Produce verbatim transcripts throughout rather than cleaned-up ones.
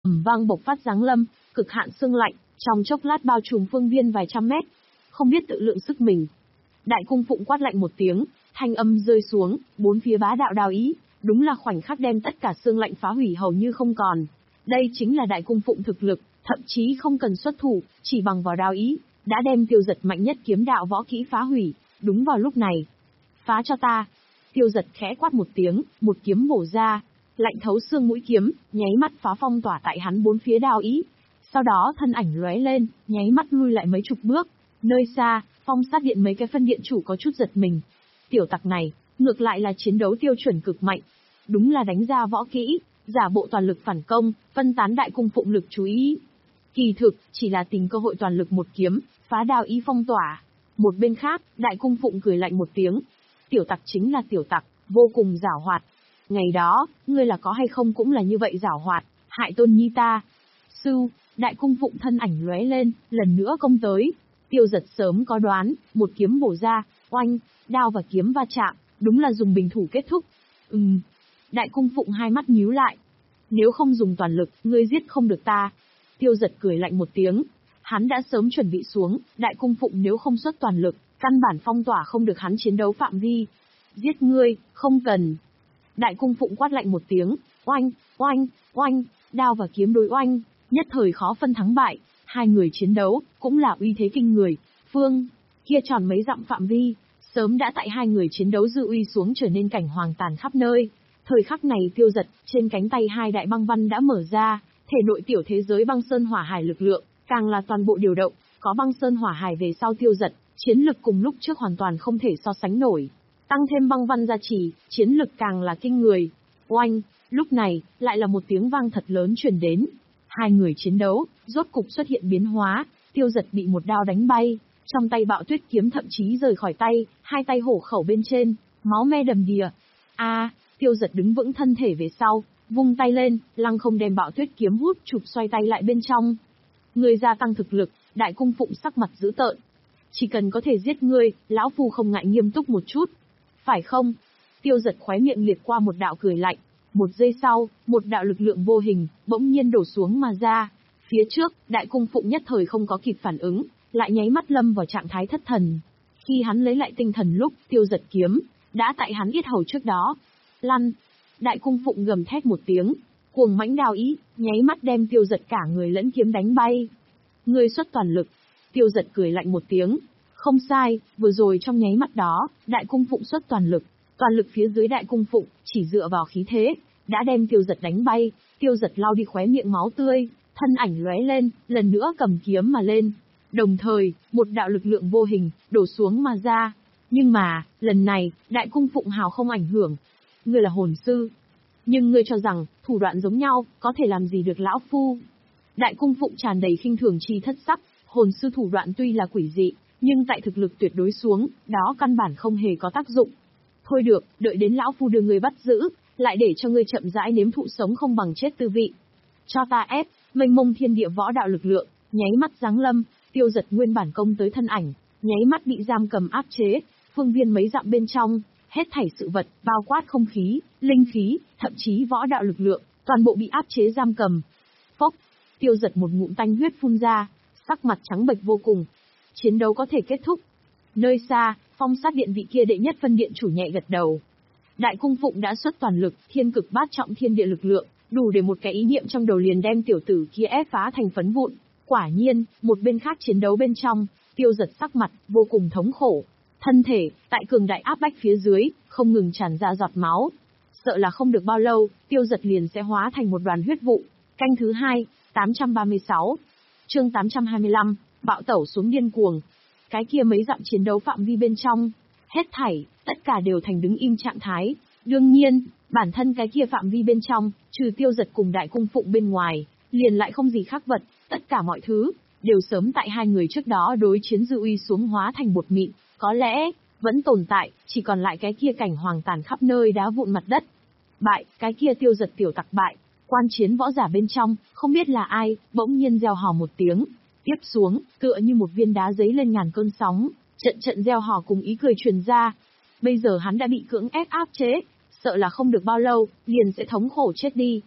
ầm vang bộc phát giáng lâm, cực hạn sương lạnh, trong chốc lát bao trùm phương viên vài trăm mét. Không biết tự lượng sức mình. Đại cung phụng quát lạnh một tiếng, thanh âm rơi xuống, bốn phía bá đạo đao ý, đúng là khoảnh khắc đem tất cả sương lạnh phá hủy hầu như không còn. Đây chính là đại cung phụng thực lực, thậm chí không cần xuất thủ, chỉ bằng vào đao ý, đã đem Tiêu Dật mạnh nhất kiếm đạo võ kỹ phá hủy. Đúng vào lúc này, phá cho ta. Tiêu Dật khẽ quát một tiếng, một kiếm bổ ra, lạnh thấu xương mũi kiếm, nháy mắt phá phong tỏa tại hắn bốn phía đao ý. Sau đó thân ảnh lóe lên, nháy mắt lui lại mấy chục bước. Nơi xa, Phong Sát Điện mấy cái phân điện chủ có chút giật mình. Tiểu tặc này, ngược lại là chiến đấu tiêu chuẩn cực mạnh. Đúng là đánh ra võ kỹ, giả bộ toàn lực phản công, phân tán đại cung phụng lực chú ý. Kỳ thực, chỉ là tìm cơ hội toàn lực một kiếm, phá đao ý phong tỏa. Một bên khác, đại cung phụng cười lạnh một tiếng. Tiểu tặc chính là tiểu tặc, vô cùng giảo hoạt. Ngày đó, ngươi là có hay không cũng là như vậy giảo hoạt, hại tôn nhi ta. Sư, đại cung phụng thân ảnh lóe lên, lần nữa công tới. Tiêu Dật sớm có đoán, một kiếm bổ ra, oanh, đao và kiếm va chạm, đúng là dùng bình thủ kết thúc. Ừm. Đại cung phụng hai mắt nhíu lại. Nếu không dùng toàn lực, ngươi giết không được ta. Tiêu Dật cười lạnh một tiếng. Hắn đã sớm chuẩn bị xuống, đại cung phụng nếu không xuất toàn lực, căn bản phong tỏa không được hắn chiến đấu phạm vi. Giết ngươi, không cần. Đại cung phụng quát lạnh một tiếng, oanh, oanh, oanh, đao và kiếm đối oanh, nhất thời khó phân thắng bại. Hai người chiến đấu, cũng là uy thế kinh người. Phương, kia tròn mấy dặm phạm vi, sớm đã tại hai người chiến đấu dư uy xuống trở nên cảnh hoàng tàn khắp nơi. Thời khắc này Tiêu Dật, trên cánh tay hai đại băng văn đã mở ra, thể nội tiểu thế giới băng sơn hỏa hải lực lượng, càng là toàn bộ điều động, có băng sơn hỏa hải về sau Tiêu Dật, chiến lực cùng lúc trước hoàn toàn không thể so sánh nổi. Tăng thêm băng văn gia trì, chiến lực càng là kinh người. Oanh, lúc này, lại là một tiếng vang thật lớn truyền đến. Hai người chiến đấu, rốt cục xuất hiện biến hóa, Tiêu Dật bị một đao đánh bay, trong tay Bạo Tuyết kiếm thậm chí rời khỏi tay, hai tay hổ khẩu bên trên, máu me đầm đìa. A, à, Tiêu Dật đứng vững thân thể về sau, vung tay lên, lăng không đem Bạo Tuyết kiếm hút chụp xoay tay lại bên trong. Người gia tăng thực lực, đại cung phụng sắc mặt dữ tợn. Chỉ cần có thể giết ngươi, lão phu không ngại nghiêm túc một chút. Phải không? Tiêu Dật khóe miệng liệt qua một đạo cười lạnh. Một giây sau, một đạo lực lượng vô hình, bỗng nhiên đổ xuống mà ra. Phía trước, đại cung phụng nhất thời không có kịp phản ứng, lại nháy mắt lâm vào trạng thái thất thần. Khi hắn lấy lại tinh thần lúc, Tiêu Dật kiếm, đã tại hắn yết hầu trước đó. Lăn! Đại cung phụng gầm thét một tiếng, cuồng mãnh đao ý, nháy mắt đem Tiêu Dật cả người lẫn kiếm đánh bay. Ngươi xuất toàn lực. Tiêu Dật cười lạnh một tiếng. Không sai, vừa rồi trong nháy mắt đó, đại cung phụng xuất toàn lực. Toàn lực phía dưới đại cung phụng, chỉ dựa vào khí thế, đã đem Tiêu Dật đánh bay. Tiêu Dật lau đi khóe miệng máu tươi, thân ảnh lóe lên, lần nữa cầm kiếm mà lên. Đồng thời, một đạo lực lượng vô hình, đổ xuống mà ra. Nhưng mà, lần này, đại cung phụng hào không ảnh hưởng. Ngươi là hồn sư. Nhưng ngươi cho rằng, thủ đoạn giống nhau, có thể làm gì được lão phu. Đại cung phụng tràn đầy khinh thường chi thất sắc, hồn sư thủ đoạn tuy là quỷ dị, nhưng tại thực lực tuyệt đối xuống, đó căn bản không hề có tác dụng. Thôi được, đợi đến lão phu đưa ngươi bắt giữ, lại để cho ngươi chậm rãi nếm thụ sống không bằng chết tư vị. Cho ta ép, mênh mông thiên địa võ đạo lực lượng, nháy mắt giáng lâm, Tiêu Dật nguyên bản công tới thân ảnh, nháy mắt bị giam cầm áp chế, phương viên mấy dặm bên trong, hết thảy sự vật, bao quát không khí, linh khí, thậm chí võ đạo lực lượng, toàn bộ bị áp chế giam cầm. Phốc, Tiêu Dật một ngụm tanh huyết phun ra, sắc mặt trắng bệch vô cùng. Chiến đấu có thể kết thúc. Nơi xa, Phong Sát Điện vị kia đệ nhất phân điện chủ nhẹ gật đầu. Đại cung phụng đã xuất toàn lực, thiên cực bát trọng thiên địa lực lượng, đủ để một cái ý niệm trong đầu liền đem tiểu tử kia ép phá thành phấn vụn. Quả nhiên, một bên khác chiến đấu bên trong, Tiêu Dật sắc mặt vô cùng thống khổ. Thân thể, tại cường đại áp bách phía dưới, không ngừng tràn ra giọt máu. Sợ là không được bao lâu, Tiêu Dật liền sẽ hóa thành một đoàn huyết vụ. Canh thứ hai, tám trăm ba mươi sáu. Chương tám trăm hai mươi lăm, bạo tẩu xuống điên cuồng. Cái kia mấy dặm chiến đấu phạm vi bên trong, hết thảy, tất cả đều thành đứng im trạng thái. Đương nhiên, bản thân cái kia phạm vi bên trong, trừ Tiêu Dật cùng đại cung phụng bên ngoài, liền lại không gì khác vật, tất cả mọi thứ, đều sớm tại hai người trước đó đối chiến dư uy xuống hóa thành bột mịn, có lẽ, vẫn tồn tại, chỉ còn lại cái kia cảnh hoàng tàn khắp nơi đá vụn mặt đất. Bại, cái kia Tiêu Dật tiểu tặc bại, quan chiến võ giả bên trong, không biết là ai, bỗng nhiên reo hò một tiếng. Tiếp xuống, tựa như một viên đá giấy lên ngàn cơn sóng, trận trận reo hò cùng ý cười truyền ra. Bây giờ hắn đã bị cưỡng ép áp chế, sợ là không được bao lâu, liền sẽ thống khổ chết đi.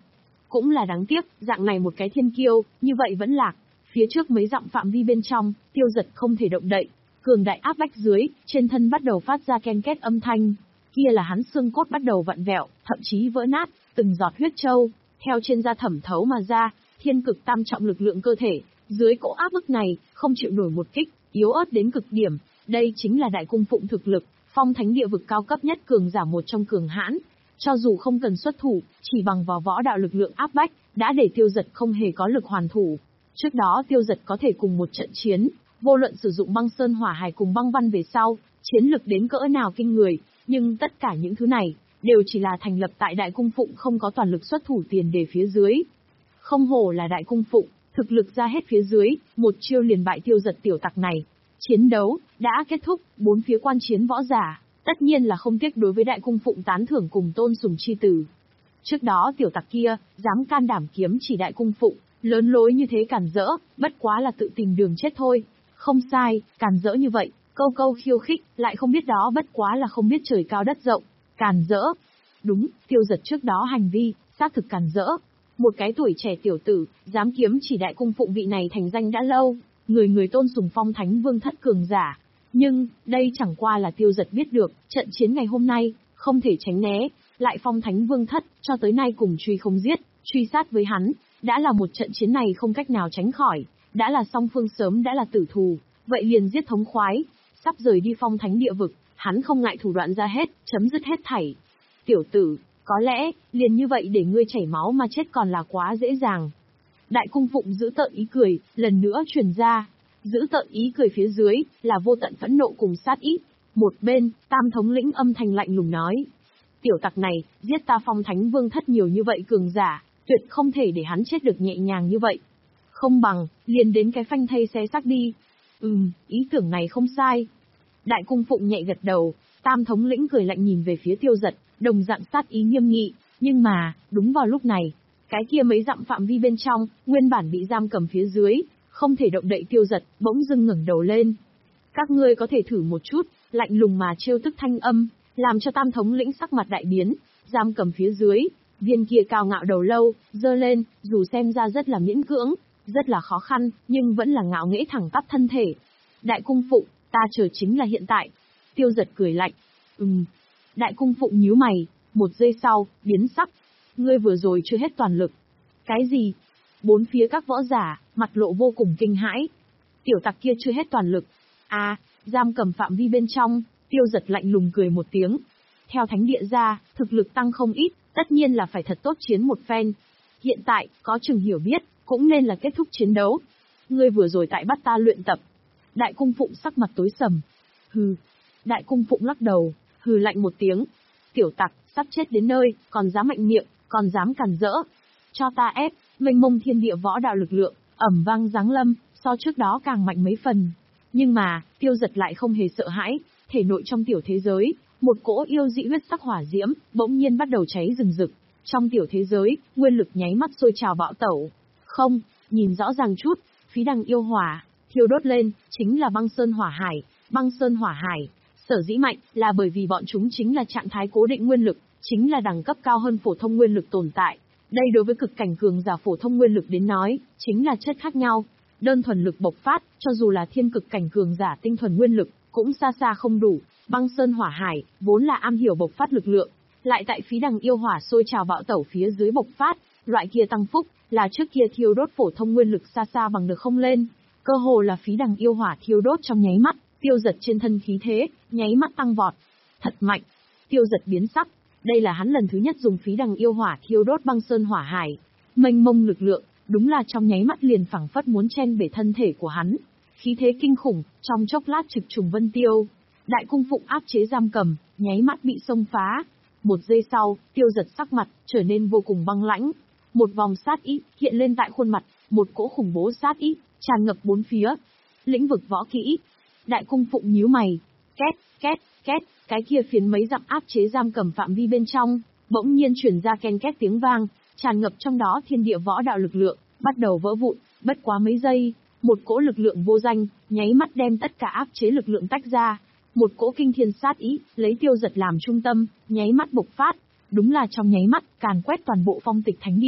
Cũng là đáng tiếc, dạng này một cái thiên kiêu, như vậy vẫn lạc. Phía trước mấy dặm phạm vi bên trong, Tiêu Dật không thể động đậy. Cường đại áp bách dưới, trên thân bắt đầu phát ra ken két âm thanh. Kia là hắn xương cốt bắt đầu vặn vẹo, thậm chí vỡ nát, từng giọt huyết châu theo trên da thẩm thấu mà ra, thiên cực tam trọng lực lượng cơ thể, dưới cỗ áp bức này, không chịu nổi một kích, yếu ớt đến cực điểm. Đây chính là đại cung phụng thực lực, phong thánh địa vực cao cấp nhất cường giả một trong cường hãn. Cho dù không cần xuất thủ, chỉ bằng vào võ đạo lực lượng áp bách, đã để Tiêu Dật không hề có lực hoàn thủ. Trước đó Tiêu Dật có thể cùng một trận chiến, vô luận sử dụng băng sơn hỏa hải cùng băng văn về sau, chiến lực đến cỡ nào kinh người, nhưng tất cả những thứ này, đều chỉ là thành lập tại đại cung phụng không có toàn lực xuất thủ tiền đề phía dưới. Không hổ là đại cung phụng, thực lực ra hết phía dưới, một chiêu liền bại Tiêu Dật tiểu tặc này. Chiến đấu đã kết thúc, bốn phía quan chiến võ giả, tất nhiên là không tiếc đối với đại cung phụng tán thưởng cùng tôn sùng chi tử. Trước đó tiểu tặc kia, dám can đảm kiếm chỉ đại cung phụng, lớn lối như thế cản rỡ, bất quá là tự tìm đường chết thôi. Không sai, cản rỡ như vậy, câu câu khiêu khích, lại không biết đó bất quá là không biết trời cao đất rộng, cản rỡ. Đúng, Tiêu Dật trước đó hành vi, xác thực cản rỡ. Một cái tuổi trẻ tiểu tử, dám kiếm chỉ đại cung phụng vị này thành danh đã lâu, người người tôn sùng phong thánh vương thất cường giả. Nhưng, đây chẳng qua là Tiêu Dật biết được, trận chiến ngày hôm nay, không thể tránh né, lại phong thánh vương thất, cho tới nay cùng truy không giết, truy sát với hắn, đã là một trận chiến này không cách nào tránh khỏi, đã là song phương sớm đã là tử thù, vậy liền giết thống khoái, sắp rời đi phong thánh địa vực, hắn không ngại thủ đoạn ra hết, chấm dứt hết thảy. Tiểu tử, có lẽ, liền như vậy để ngươi chảy máu mà chết còn là quá dễ dàng. Đại cung phụng giữ tợn ý cười, lần nữa truyền ra. Giữ tợn ý cười phía dưới, là vô tận phẫn nộ cùng sát ý. Một bên, tam thống lĩnh âm thanh lạnh lùng nói. Tiểu tặc này, giết ta phong thánh vương thất nhiều như vậy cường giả, tuyệt không thể để hắn chết được nhẹ nhàng như vậy. Không bằng, liền đến cái phanh thây xé xác đi. Ừm, ý tưởng này không sai. Đại cung phụng nhẹ gật đầu, tam thống lĩnh cười lạnh nhìn về phía Tiêu Dật, đồng dạng sát ý nghiêm nghị. Nhưng mà, đúng vào lúc này, cái kia mấy dặm phạm vi bên trong, nguyên bản bị giam cầm phía dưới, không thể động đậy Tiêu Dật, bỗng dưng ngẩng đầu lên. Các ngươi có thể thử một chút, lạnh lùng mà trêu tức thanh âm, làm cho tam thống lĩnh sắc mặt đại biến, giam cầm phía dưới, viên kia cao ngạo đầu lâu, dơ lên, dù xem ra rất là miễn cưỡng, rất là khó khăn, nhưng vẫn là ngạo nghễ thẳng tắp thân thể. Đại cung phụng, ta chờ chính là hiện tại. Tiêu Dật cười lạnh. Ừm. Đại cung phụng nhíu mày, một giây sau, biến sắc. Ngươi vừa rồi chưa hết toàn lực. Cái gì? Bốn phía các võ giả, mặt lộ vô cùng kinh hãi. Tiểu tặc kia chưa hết toàn lực. À, giam cầm phạm vi bên trong, Tiêu Dật lạnh lùng cười một tiếng. Theo thánh địa ra, thực lực tăng không ít, tất nhiên là phải thật tốt chiến một phen. Hiện tại, có chừng hiểu biết, cũng nên là kết thúc chiến đấu. Ngươi vừa rồi tại bắt ta luyện tập. Đại cung phụng sắc mặt tối sầm. Hừ. Đại cung phụng lắc đầu, hừ lạnh một tiếng. Tiểu tặc, sắp chết đến nơi, còn dám mạnh miệng, còn dám cản rỡ. Cho ta ép, mênh mông thiên địa võ đạo lực lượng, ẩm vang giáng lâm, so trước đó càng mạnh mấy phần. Nhưng mà, Tiêu Dật lại không hề sợ hãi, thể nội trong tiểu thế giới, một cỗ yêu dị huyết sắc hỏa diễm, bỗng nhiên bắt đầu cháy rừng rực. Trong tiểu thế giới, nguyên lực nháy mắt sôi trào bạo tẩu. Không, nhìn rõ ràng chút, phí đằng yêu hỏa, thiêu đốt lên, chính là băng sơn hỏa hải, băng sơn hỏa hải. Sở dĩ mạnh, là bởi vì bọn chúng chính là trạng thái cố định nguyên lực, chính là đẳng cấp cao hơn phổ thông nguyên lực tồn tại. Đây đối với cực cảnh cường giả phổ thông nguyên lực đến nói, chính là chất khác nhau. Đơn thuần lực bộc phát, cho dù là thiên cực cảnh cường giả tinh thuần nguyên lực, cũng xa xa không đủ. Băng sơn hỏa hải, vốn là am hiểu bộc phát lực lượng, lại tại phí đằng yêu hỏa sôi trào bạo tẩu phía dưới bộc phát, loại kia tăng phúc, là trước kia thiêu đốt phổ thông nguyên lực xa xa bằng được không lên. Cơ hồ là phí đằng yêu hỏa thiêu đốt trong nháy mắt, Tiêu Dật trên thân khí thế, nháy mắt tăng vọt. Thật mạnh. Tiêu Dật biến sắc, đây là hắn lần thứ nhất dùng phí đằng yêu hỏa thiêu đốt băng sơn hỏa hải. Mênh mông lực lượng, đúng là trong nháy mắt liền phảng phất muốn chen bể thân thể của hắn. Khí thế kinh khủng, trong chốc lát trực trùng vân tiêu. Đại cung phụng áp chế giam cầm, nháy mắt bị xông phá. Một giây sau, Tiêu Dật sắc mặt trở nên vô cùng băng lãnh. Một vòng sát ý hiện lên tại khuôn mặt, một cỗ khủng bố sát ý tràn ngập bốn phía. Lĩnh vực võ kỹ. Đại cung phụng nhíu mày, két, két, két, cái kia phiến mấy dặm áp chế giam cầm phạm vi bên trong, bỗng nhiên truyền ra ken két tiếng vang, tràn ngập trong đó thiên địa võ đạo lực lượng, bắt đầu vỡ vụn, bất quá mấy giây, một cỗ lực lượng vô danh, nháy mắt đem tất cả áp chế lực lượng tách ra. Một cỗ kinh thiên sát ý, lấy Tiêu Dật làm trung tâm, nháy mắt bộc phát, đúng là trong nháy mắt, càn quét toàn bộ phong tịch thánh địa,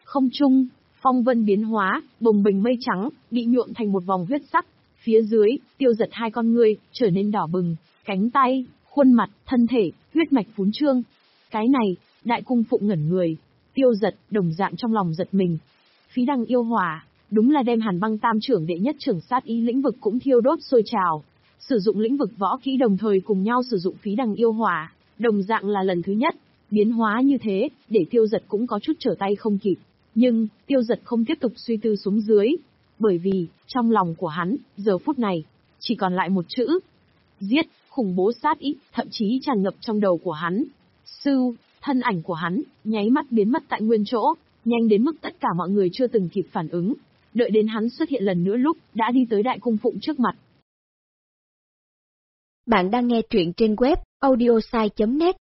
Không trung, phong vân biến hóa, bồng bềnh mây trắng, bị nhuộm thành một vòng huyết sắc. Phía dưới, Tiêu Dật hai con ngươi, trở nên đỏ bừng, cánh tay, khuôn mặt, thân thể, huyết mạch phún trương. Cái này, Đại Cung Phụng ngẩn người. Tiêu Dật, đồng dạng trong lòng giật mình. Phí đằng yêu hỏa, đúng là đem Hàn Băng Tam trưởng đệ nhất trưởng sát ý lĩnh vực cũng thiêu đốt sôi trào. Sử dụng lĩnh vực võ kỹ đồng thời cùng nhau sử dụng phí đằng yêu hỏa, đồng dạng là lần thứ nhất. Biến hóa như thế, để Tiêu Dật cũng có chút trở tay không kịp. Nhưng, Tiêu Dật không tiếp tục suy tư xuống dưới. Bởi vì, trong lòng của hắn, giờ phút này, chỉ còn lại một chữ. Giết, khủng bố sát ý, thậm chí tràn ngập trong đầu của hắn. Sư, thân ảnh của hắn, nháy mắt biến mất tại nguyên chỗ, nhanh đến mức tất cả mọi người chưa từng kịp phản ứng. Đợi đến hắn xuất hiện lần nữa lúc, đã đi tới Đại Cung Phụng trước mặt. Bạn đang nghe truyện trên web audiosai chấm net.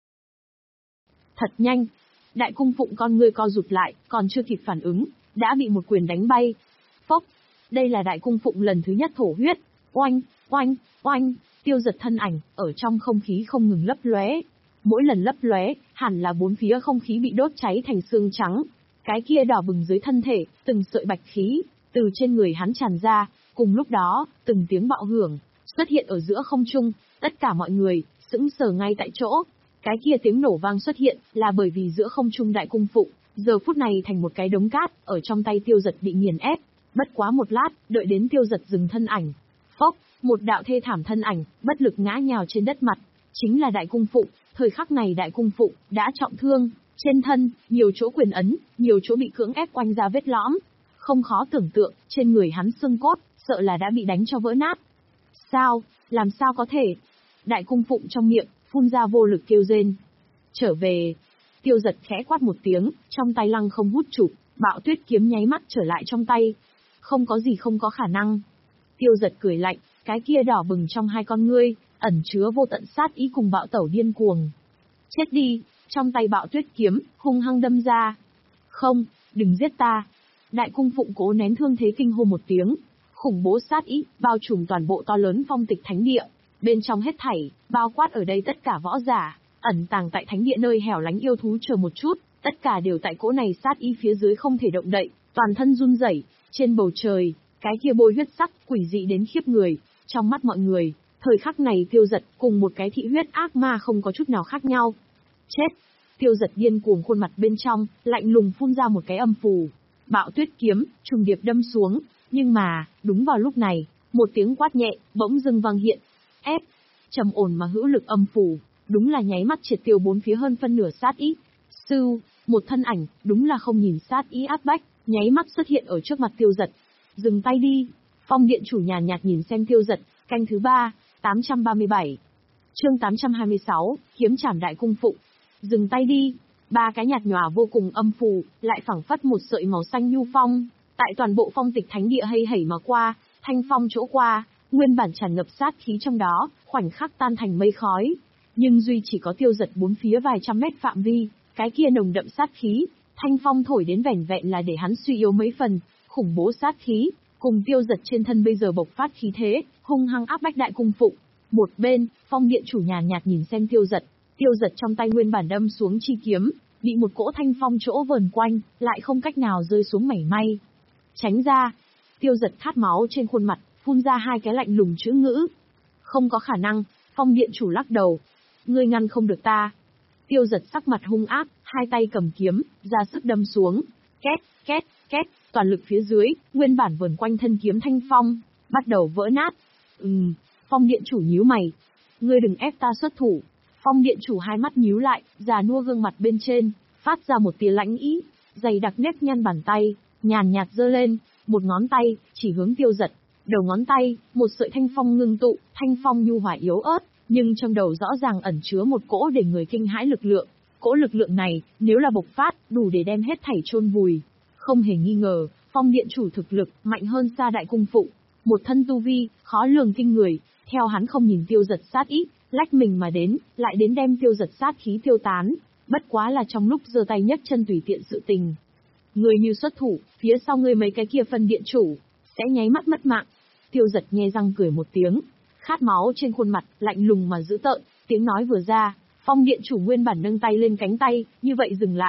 Thật nhanh. Đại Cung Phụng con ngươi co rụt lại, còn chưa kịp phản ứng, đã bị một quyền đánh bay. Phốc. Đây là Đại Cung Phụng lần thứ nhất thổ huyết. Oanh, oanh, oanh. Tiêu Dật thân ảnh, ở trong không khí không ngừng lấp lóe. Mỗi lần lấp lóe, hẳn là bốn phía không khí bị đốt cháy thành xương trắng. Cái kia đỏ bừng dưới thân thể, từng sợi bạch khí, từ trên người hắn tràn ra. Cùng lúc đó, từng tiếng bạo hưởng, xuất hiện ở giữa không trung. Tất cả mọi người, sững sờ ngay tại chỗ. Cái kia tiếng nổ vang xuất hiện, là bởi vì giữa không trung Đại Cung Phụng, giờ phút này thành một cái đống cát, ở trong tay Tiêu Dật bị nghiền ép. Bất quá một lát, đợi đến Tiêu Dật dừng thân ảnh. Phốc, một đạo thê thảm thân ảnh, bất lực ngã nhào trên đất mặt. Chính là Đại Cung Phụng, thời khắc này Đại Cung Phụng, đã trọng thương, trên thân, nhiều chỗ quyền ấn, nhiều chỗ bị cưỡng ép quanh ra vết lõm. Không khó tưởng tượng, trên người hắn xương cốt, sợ là đã bị đánh cho vỡ nát. Sao, làm sao có thể? Đại Cung Phụng trong miệng, phun ra vô lực kêu rên. Trở về. Tiêu Dật khẽ quát một tiếng, trong tay lăng không hút chụp, Bạo Tuyết kiếm nháy mắt trở lại trong tay. Không có gì không có khả năng. Tiêu Dật cười lạnh, cái kia đỏ bừng trong hai con ngươi, ẩn chứa vô tận sát ý cùng bạo tẩu điên cuồng. Chết đi, trong tay Bạo Tuyết kiếm, hung hăng đâm ra. Không, đừng giết ta. Đại Cung Phụng cố nén thương thế kinh hô một tiếng. Khủng bố sát ý, bao trùm toàn bộ to lớn phong tịch thánh địa. Bên trong hết thảy, bao quát ở đây tất cả võ giả, ẩn tàng tại thánh địa nơi hẻo lánh yêu thú chờ một chút, tất cả đều tại cỗ này sát ý phía dưới không thể động đậy, toàn thân run rẩy. Trên bầu trời, cái kia bôi huyết sắc, quỷ dị đến khiếp người, trong mắt mọi người, thời khắc này Tiêu Dật cùng một cái thị huyết ác ma không có chút nào khác nhau. Chết! Tiêu Dật điên cuồng khuôn mặt bên trong, lạnh lùng phun ra một cái âm phù. Bạo Tuyết kiếm, trùng điệp đâm xuống, nhưng mà, đúng vào lúc này, một tiếng quát nhẹ, bỗng dưng vang hiện. Ép, trầm ổn mà hữu lực âm phủ, đúng là nháy mắt triệt tiêu bốn phía hơn phân nửa sát ý. Sư, một thân ảnh, đúng là không nhìn sát ý áp bách, nháy mắt xuất hiện ở trước mặt Tiêu Dật. Dừng tay đi. Phong điện chủ nhàn nhạt nhìn xem Tiêu Dật, canh thứ ba, tám trăm ba mươi bảy. Chương tám trăm hai mươi sáu, kiếm trảm Đại Cung Phụng. Dừng tay đi. Ba cái nhạt nhòa vô cùng âm phù, lại phảng phất một sợi màu xanh nhu phong, tại toàn bộ phong tịch thánh địa hay hẩy mà qua, thanh phong chỗ qua. Nguyên bản tràn ngập sát khí trong đó, khoảnh khắc tan thành mây khói. Nhưng duy chỉ có Tiêu Dật bốn phía vài trăm mét phạm vi, cái kia nồng đậm sát khí, thanh phong thổi đến vẻn vẹn là để hắn suy yếu mấy phần, khủng bố sát khí, cùng Tiêu Dật trên thân bây giờ bộc phát khí thế, hung hăng áp bách Đại Cung Phụng. Một bên, Phong điện chủ nhàn nhạt nhìn xem Tiêu Dật, Tiêu Dật trong tay nguyên bản đâm xuống chi kiếm, bị một cỗ thanh phong chỗ vờn quanh, lại không cách nào rơi xuống mảy may. Tránh ra. Tiêu Dật khát máu trên khuôn mặt, phun ra hai cái lạnh lùng chữ ngữ. Không có khả năng. Phong điện chủ lắc đầu. Ngươi ngăn không được ta. Tiêu Dật sắc mặt hung ác, hai tay cầm kiếm, ra sức đâm xuống. Két, két, két, toàn lực phía dưới, nguyên bản vờn quanh thân kiếm thanh phong, bắt đầu vỡ nát. Ừm, Phong điện chủ nhíu mày. Ngươi đừng ép ta xuất thủ. Phong điện chủ hai mắt nhíu lại, già nua gương mặt bên trên, phát ra một tia lãnh ý, dày đặc nếp nhăn bàn tay, nhàn nhạt giơ lên, một ngón tay, chỉ hướng Tiêu Dật. Đầu ngón tay, một sợi thanh phong ngưng tụ, thanh phong nhu hòa yếu ớt, nhưng trong đầu rõ ràng ẩn chứa một cỗ để người kinh hãi lực lượng. Cỗ lực lượng này, nếu là bộc phát, đủ để đem hết thảy chôn vùi. Không hề nghi ngờ, Phong điện chủ thực lực mạnh hơn xa Đại Cung Phụng, một thân tu vi khó lường kinh người, theo hắn không nhìn Tiêu Dật sát ý, lách mình mà đến, lại đến đem Tiêu Dật sát khí tiêu tán, bất quá là trong lúc giơ tay nhấc chân tùy tiện sự tình. Người như xuất thủ, phía sau ngươi mấy cái kia phân điện chủ sẽ nháy mắt mất mạng. Tiêu Dật nhe răng cười một tiếng, khát máu trên khuôn mặt, lạnh lùng mà dữ tợn, tiếng nói vừa ra, Phong điện chủ nguyên bản nâng tay lên cánh tay, như vậy dừng lại,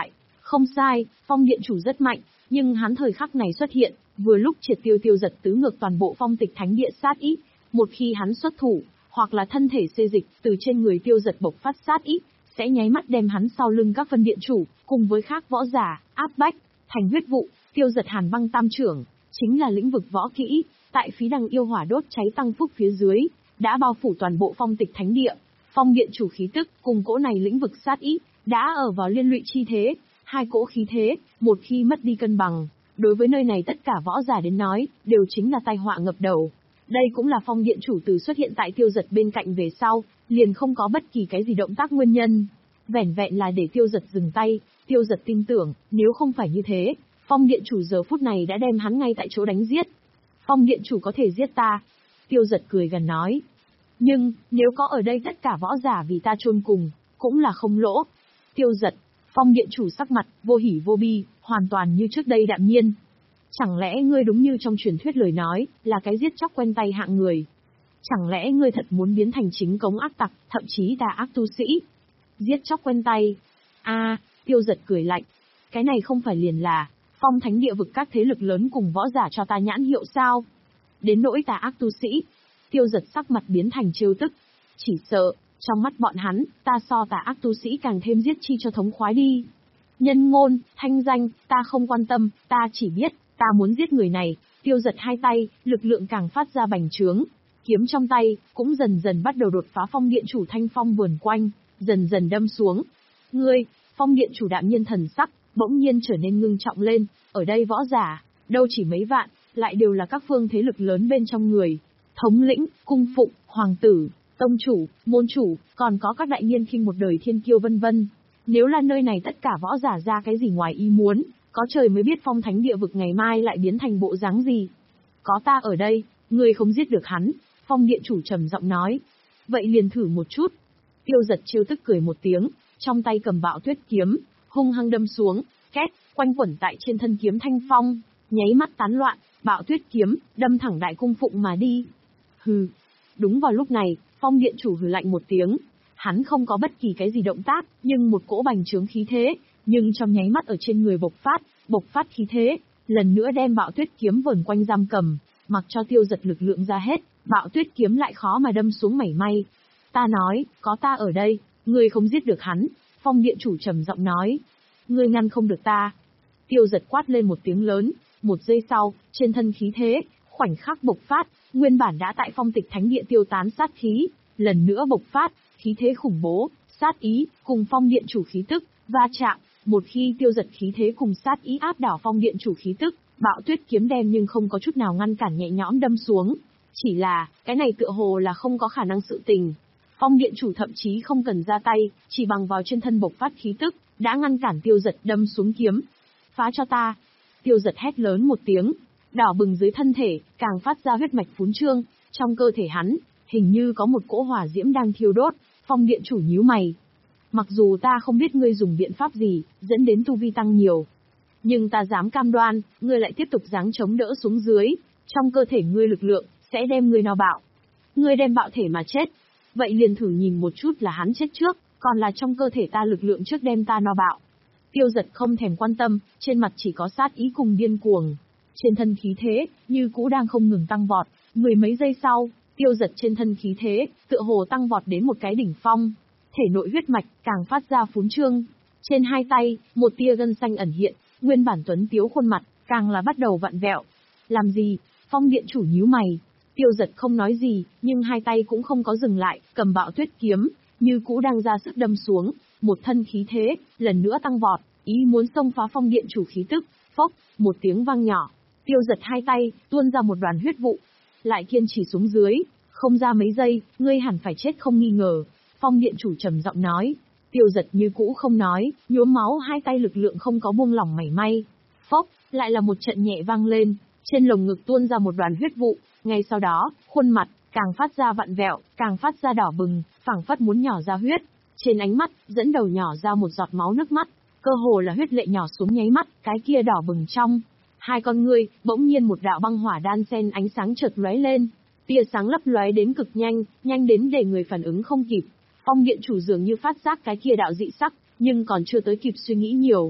Không sai, Phong Điện Chủ rất mạnh, nhưng hắn thời khắc này xuất hiện, vừa lúc triệt tiêu Tiêu Giật tứ ngược toàn bộ phong tịch thánh địa sát ý. Một khi hắn xuất thủ, hoặc là thân thể xê dịch, từ trên người Tiêu Giật bộc phát sát ý, sẽ nháy mắt đem hắn sau lưng các phân điện chủ, cùng với khác võ giả, áp bách, thành huyết vụ. Tiêu Giật Hàn Băng Tam Trưởng, chính là lĩnh vực võ kỹ, tại phí đằng yêu hỏa đốt cháy tăng phúc phía dưới, đã bao phủ toàn bộ phong tịch thánh địa. Phong Điện Chủ khí tức, cùng cỗ này lĩnh vực sát ý, đã ở vào liên lụy chi thế. Hai cỗ khí thế, một khi mất đi cân bằng, đối với nơi này tất cả võ giả đến nói, đều chính là tai họa ngập đầu. Đây cũng là Phong Điện Chủ từ xuất hiện tại Tiêu Giật bên cạnh về sau, liền không có bất kỳ cái gì động tác nguyên nhân. Vẻn vẹn là để Tiêu Giật dừng tay, Tiêu Giật tin tưởng, nếu không phải như thế, Phong Điện Chủ giờ phút này đã đem hắn ngay tại chỗ đánh giết. Phong Điện Chủ có thể giết ta. Tiêu Giật cười gần nói. Nhưng, nếu có ở đây tất cả võ giả vì ta chôn cùng, cũng là không lỗ. Tiêu Giật, Phong Điện Chủ sắc mặt, vô hỉ vô bi, hoàn toàn như trước đây đạm nhiên. Chẳng lẽ ngươi đúng như trong truyền thuyết lời nói, là cái giết chóc quen tay hạng người? Chẳng lẽ ngươi thật muốn biến thành chính cống ác tặc, thậm chí tà ác tu sĩ? Giết chóc quen tay? A, à, Tiêu Giật cười lạnh. Cái này không phải liền là, phong thánh địa vực các thế lực lớn cùng võ giả cho ta nhãn hiệu sao? Đến nỗi tà ác tu sĩ. Tiêu Giật sắc mặt biến thành trêu tức. Chỉ sợ, trong mắt bọn hắn, ta so tà ác tu sĩ càng thêm giết chi cho thống khoái đi. Nhân ngôn, thanh danh, ta không quan tâm, ta chỉ biết, ta muốn giết người này. Tiêu Giật hai tay, lực lượng càng phát ra bành trướng. Kiếm trong tay, cũng dần dần bắt đầu đột phá Phong Điện Chủ thanh phong vườn quanh, dần dần đâm xuống. Ngươi, Phong Điện Chủ đạm nhiên thần sắc, bỗng nhiên trở nên ngưng trọng lên, ở đây võ giả, đâu chỉ mấy vạn, lại đều là các phương thế lực lớn bên trong người. Thống lĩnh, cung phụng, hoàng tử, tông chủ, môn chủ, còn có các đại niên khinh một đời thiên kiêu vân vân. Nếu là nơi này tất cả võ giả ra cái gì ngoài ý muốn, có trời mới biết phong thánh địa vực ngày mai lại biến thành bộ dáng gì. Có ta ở đây, ngươi không giết được hắn, Phong Điện Chủ trầm giọng nói. Vậy liền thử một chút. Tiêu Giật trêu tức cười một tiếng, trong tay cầm Bạo Tuyết kiếm, hung hăng đâm xuống, két, quanh quẩn tại trên thân kiếm thanh phong, nháy mắt tán loạn, Bạo Tuyết kiếm, đâm thẳng đại cung phụng mà đi. Hừ. Đúng vào lúc này, Phong Điện Chủ hừ lạnh một tiếng. Hắn không có bất kỳ cái gì động tác, nhưng một cỗ bành trướng khí thế, nhưng trong nháy mắt ở trên người bộc phát, bộc phát khí thế, lần nữa đem Bạo Tuyết kiếm vờn quanh giam cầm, mặc cho Tiêu Giật lực lượng ra hết, Bạo Tuyết kiếm lại khó mà đâm xuống mảy may. Ta nói, có ta ở đây, ngươi không giết được hắn, Phong Điện Chủ trầm giọng nói. Ngươi ngăn không được ta. Tiêu Giật quát lên một tiếng lớn, một giây sau, trên thân khí thế, khoảnh khắc bộc phát, nguyên bản đã tại phong tịch thánh địa tiêu tán sát khí, lần nữa bộc phát, khí thế khủng bố, sát ý, cùng Phong Điện Chủ khí tức, va chạm, một khi Tiêu Giật khí thế cùng sát ý áp đảo Phong Điện Chủ khí tức, Bạo Tuyết kiếm đem nhưng không có chút nào ngăn cản nhẹ nhõm đâm xuống. Chỉ là, cái này tựa hồ là không có khả năng sự tình. Phong Điện Chủ thậm chí không cần ra tay, chỉ bằng vào trên thân bộc phát khí tức, đã ngăn cản Tiêu Giật đâm xuống kiếm. Phá cho ta. Tiêu Giật hét lớn một tiếng, đỏ bừng dưới thân thể, càng phát ra huyết mạch phún trương, trong cơ thể hắn, hình như có một cỗ hỏa diễm đang thiêu đốt. Phong Điện Chủ nhíu mày. Mặc dù ta không biết ngươi dùng biện pháp gì, dẫn đến tu vi tăng nhiều, nhưng ta dám cam đoan, ngươi lại tiếp tục giáng chống đỡ xuống dưới, trong cơ thể ngươi lực lượng, sẽ đem ngươi no bạo. Ngươi đem bạo thể mà chết. Vậy liền thử nhìn một chút là hắn chết trước, còn là trong cơ thể ta lực lượng trước đem ta no bạo. Tiêu Giật không thèm quan tâm, trên mặt chỉ có sát ý cùng điên cuồng. Trên thân khí thế, như cũ đang không ngừng tăng vọt, mười mấy giây sau, Tiêu Giật trên thân khí thế, tựa hồ tăng vọt đến một cái đỉnh phong. Thể nội huyết mạch, càng phát ra phún trương. Trên hai tay, một tia gân xanh ẩn hiện, nguyên bản tuấn tiếu khuôn mặt, càng là bắt đầu vặn vẹo. Làm gì? Phong Điện Chủ nhíu mày. Tiêu Giật không nói gì, nhưng hai tay cũng không có dừng lại, cầm Bạo Tuyết kiếm, như cũ đang ra sức đâm xuống, một thân khí thế, lần nữa tăng vọt, ý muốn xông phá Phong Điện Chủ khí tức. Phốc, một tiếng vang nhỏ, Tiêu Giật hai tay, tuôn ra một đoàn huyết vụ, lại kiên trì xuống dưới, không ra mấy giây, ngươi hẳn phải chết không nghi ngờ. Phong Điện Chủ trầm giọng nói. Tiêu Giật như cũ không nói, nhuốm máu hai tay lực lượng không có buông lỏng mảy may. Phốc, lại là một trận nhẹ vang lên, trên lồng ngực tuôn ra một đoàn huyết vụ, ngay sau đó, khuôn mặt càng phát ra vặn vẹo, càng phát ra đỏ bừng, phảng phất muốn nhỏ ra huyết. Trên ánh mắt, dẫn đầu nhỏ ra một giọt máu nước mắt, cơ hồ là huyết lệ nhỏ xuống nháy mắt, cái kia đỏ bừng trong hai con ngươi, bỗng nhiên một đạo băng hỏa đan xen ánh sáng chợt lóe lên, tia sáng lấp lóe đến cực nhanh, nhanh đến để người phản ứng không kịp. Phong Điện Chủ dường như phát giác cái kia đạo dị sắc, nhưng còn chưa tới kịp suy nghĩ nhiều.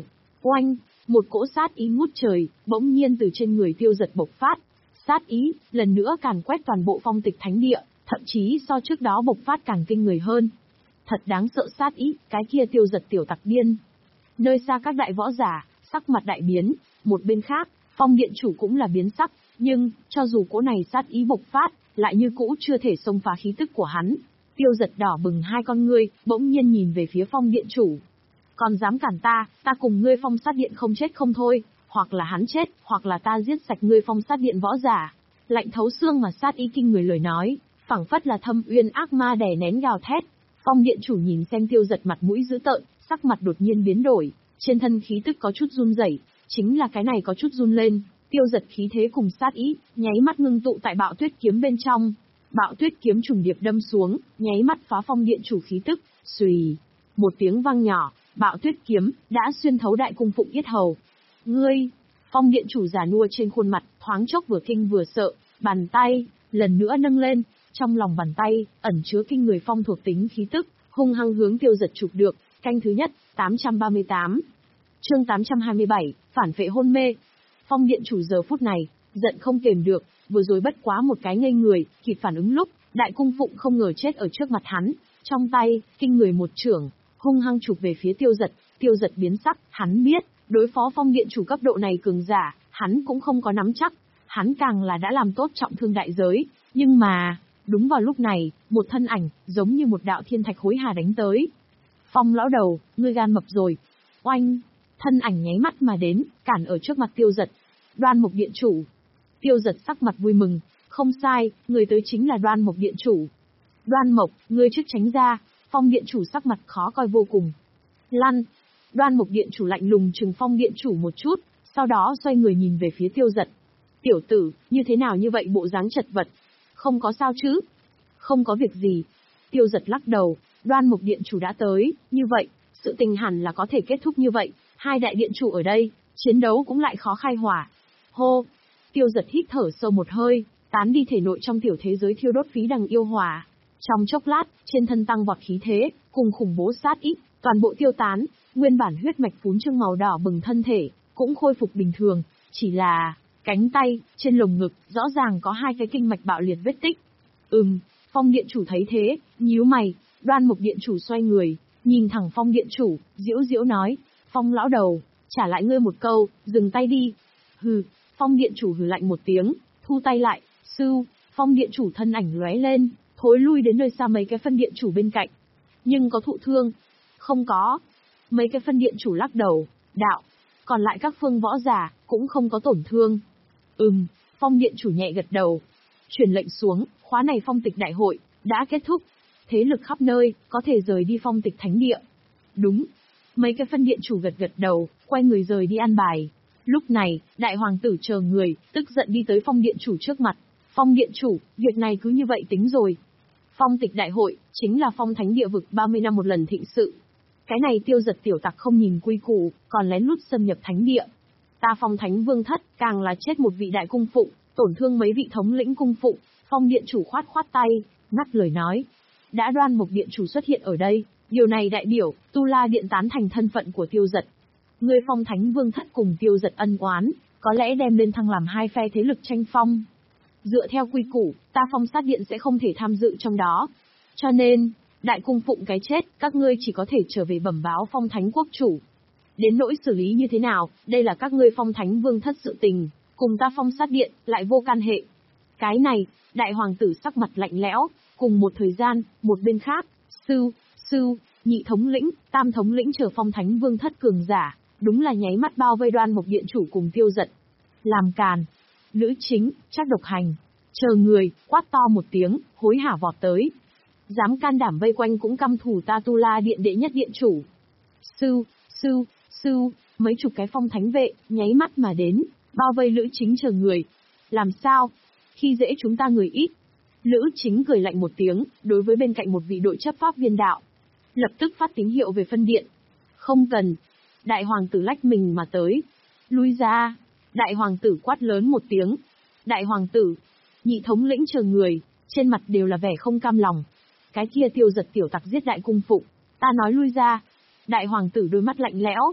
Oanh, một cỗ sát ý ngút trời, bỗng nhiên từ trên người Tiêu Dật bộc phát. Sát ý, lần nữa càn quét toàn bộ phong tịch thánh địa, thậm chí so trước đó bộc phát càng kinh người hơn. Thật đáng sợ sát ý, cái kia Tiêu Dật tiểu tặc điên. Nơi xa các đại võ giả, sắc mặt đại biến, một bên khác, Phong điện chủ cũng là biến sắc, nhưng, cho dù cỗ này sát ý bộc phát, lại như cũ chưa thể xông phá khí tức của hắn. Tiêu Dật đỏ bừng hai con ngươi, bỗng nhiên nhìn về phía Phong điện chủ. Còn dám cản ta, ta cùng ngươi Phong sát điện không chết không thôi, hoặc là hắn chết, hoặc là ta giết sạch ngươi Phong sát điện võ giả. Lạnh thấu xương mà sát ý kinh người lời nói, phảng phất là thâm uyên ác ma đè nén gào thét. Phong điện chủ nhìn xem Tiêu Dật mặt mũi dữ tợn, sắc mặt đột nhiên biến đổi, trên thân khí tức có chút run rẩy, chính là cái này có chút run lên. Tiêu Dật khí thế cùng sát ý, nháy mắt ngưng tụ tại Bạo Tuyết kiếm bên trong. Bạo Tuyết kiếm trùng điệp đâm xuống, nháy mắt phá Phong điện chủ khí tức, xùy, một tiếng vang nhỏ, Bạo Tuyết kiếm đã xuyên thấu đại cung phụng yết hầu. Ngươi, Phong điện chủ già nua trên khuôn mặt, thoáng chốc vừa kinh vừa sợ, bàn tay lần nữa nâng lên, trong lòng bàn tay ẩn chứa kinh người phong thuộc tính khí tức, hung hăng hướng Tiêu Dật chụp được. Canh thứ nhất, tám trăm ba mươi tám. Chương tám trăm hai mươi bảy, phản phệ hôn mê. Phong điện chủ giờ phút này, giận không kềm được, vừa rồi bất quá một cái ngây người, kịp phản ứng lúc, đại cung phụng không ngờ chết ở trước mặt hắn, trong tay, kinh người một chưởng, hung hăng chụp về phía Tiêu Dật. Tiêu Dật biến sắc, hắn biết, đối phó Phong điện chủ cấp độ này cường giả, hắn cũng không có nắm chắc, hắn càng là đã làm tốt trọng thương đại giới, nhưng mà, đúng vào lúc này, một thân ảnh, giống như một đạo thiên thạch hối hà đánh tới. Phong lão đầu, ngươi gan mập rồi. Oanh, thân ảnh nháy mắt mà đến, cản ở trước mặt Tiêu Dật. Đoan Mộc điện chủ. Tiêu Dật sắc mặt vui mừng, không sai, người tới chính là Đoan Mộc điện chủ. Đoan Mộc, ngươi trước tránh ra. Phong điện chủ sắc mặt khó coi vô cùng. Lăn. Đoan Mộc điện chủ lạnh lùng trừng Phong điện chủ một chút, sau đó xoay người nhìn về phía Tiêu Dật. Tiểu tử, như thế nào như vậy bộ dáng chật vật? Không có sao chứ? Không có việc gì. Tiêu Dật lắc đầu, Đoan Mộc điện chủ đã tới, như vậy, sự tình hẳn là có thể kết thúc như vậy, hai đại điện chủ ở đây, chiến đấu cũng lại khó khai hỏa. Hô! Tiêu Dật hít thở sâu một hơi, tán đi thể nội trong tiểu thế giới thiêu đốt phí đằng yêu hỏa. Trong chốc lát, trên thân tăng vọt khí thế, cùng khủng bố sát ý, toàn bộ tiêu tán, nguyên bản huyết mạch phún trương màu đỏ bừng thân thể, cũng khôi phục bình thường, chỉ là cánh tay, trên lồng ngực, rõ ràng có hai cái kinh mạch bạo liệt vết tích. Ừm, Phong điện chủ thấy thế, nhíu mày, Đoan Mộc điện chủ xoay người, nhìn thẳng Phong điện chủ, diễu diễu nói, Phong lão đầu, trả lại ngươi một câu, dừng tay đi. Hừ, Phong điện chủ hừ lạnh một tiếng, thu tay lại, sưu, Phong điện chủ thân ảnh lóe lên, thối lui đến nơi xa mấy cái phân điện chủ bên cạnh. Nhưng có thụ thương? Không có. Mấy cái phân điện chủ lắc đầu, đạo, còn lại các phương võ giả, cũng không có tổn thương. Ừm, Phong điện chủ nhẹ gật đầu. Truyền lệnh xuống, khóa này phong tịch đại hội, đã kết thúc. Thế lực khắp nơi, có thể rời đi phong tịch thánh địa. Đúng. Mấy cái phân điện chủ gật gật đầu, quay người rời đi an bài. Lúc này, đại hoàng tử chờ người, tức giận đi tới Phong điện chủ trước mặt. Phong điện chủ, việc này cứ như vậy tính rồi. Phong tịch đại hội, chính là phong thánh địa vực ba mươi năm một lần thịnh sự. Cái này Tiêu Dật tiểu tặc không nhìn quy củ, còn lén lút xâm nhập thánh địa. Ta Phong thánh vương thất, càng là chết một vị đại cung phụng, tổn thương mấy vị thống lĩnh cung phụng. Phong điện chủ khoát khoát tay, ngắt lời nói. Đã Đoan Mộc điện chủ xuất hiện ở đây, điều này đại biểu, Tu La điện tán thành thân phận của Tiêu Dật. Người Phong thánh vương thất cùng Tiêu Dật ân oán, có lẽ đem lên thăng làm hai phe thế lực tranh phong. Dựa theo quy củ, ta Phong sát điện sẽ không thể tham dự trong đó. Cho nên, đại cung phụng cái chết, các ngươi chỉ có thể trở về bẩm báo Phong thánh quốc chủ. Đến nỗi xử lý như thế nào, đây là các ngươi Phong thánh vương thất sự tình, cùng ta Phong sát điện, lại vô can hệ. Cái này, đại hoàng tử sắc mặt lạnh lẽo, cùng một thời gian, một bên khác, sư, sư, nhị thống lĩnh, tam thống lĩnh chờ Phong thánh vương thất cường giả, đúng là nháy mắt bao vây Đoan Mộc điện chủ cùng Tiêu Dật. Làm càn. Nữ chính, chắc độc hành. Chờ người, quát to một tiếng, hối hả vọt tới. Dám can đảm vây quanh cũng căm thù ta Tu La điện đệ nhất điện chủ. Sư, sư, sư, mấy chục cái phong thánh vệ, nháy mắt mà đến, bao vây Lữ Chính chờ người. Làm sao? Khi dễ chúng ta người ít. Lữ Chính cười lạnh một tiếng, đối với bên cạnh một vị đội chấp pháp viên đạo. Lập tức phát tín hiệu về phân điện. Không cần. Đại hoàng tử lách mình mà tới. Lui ra. Đại hoàng tử quát lớn một tiếng. Đại hoàng tử, nhị thống lĩnh chờ người, trên mặt đều là vẻ không cam lòng. Cái kia Tiêu Dật tiểu tặc giết đại cung phụng, ta nói lui ra. Đại hoàng tử đôi mắt lạnh lẽo.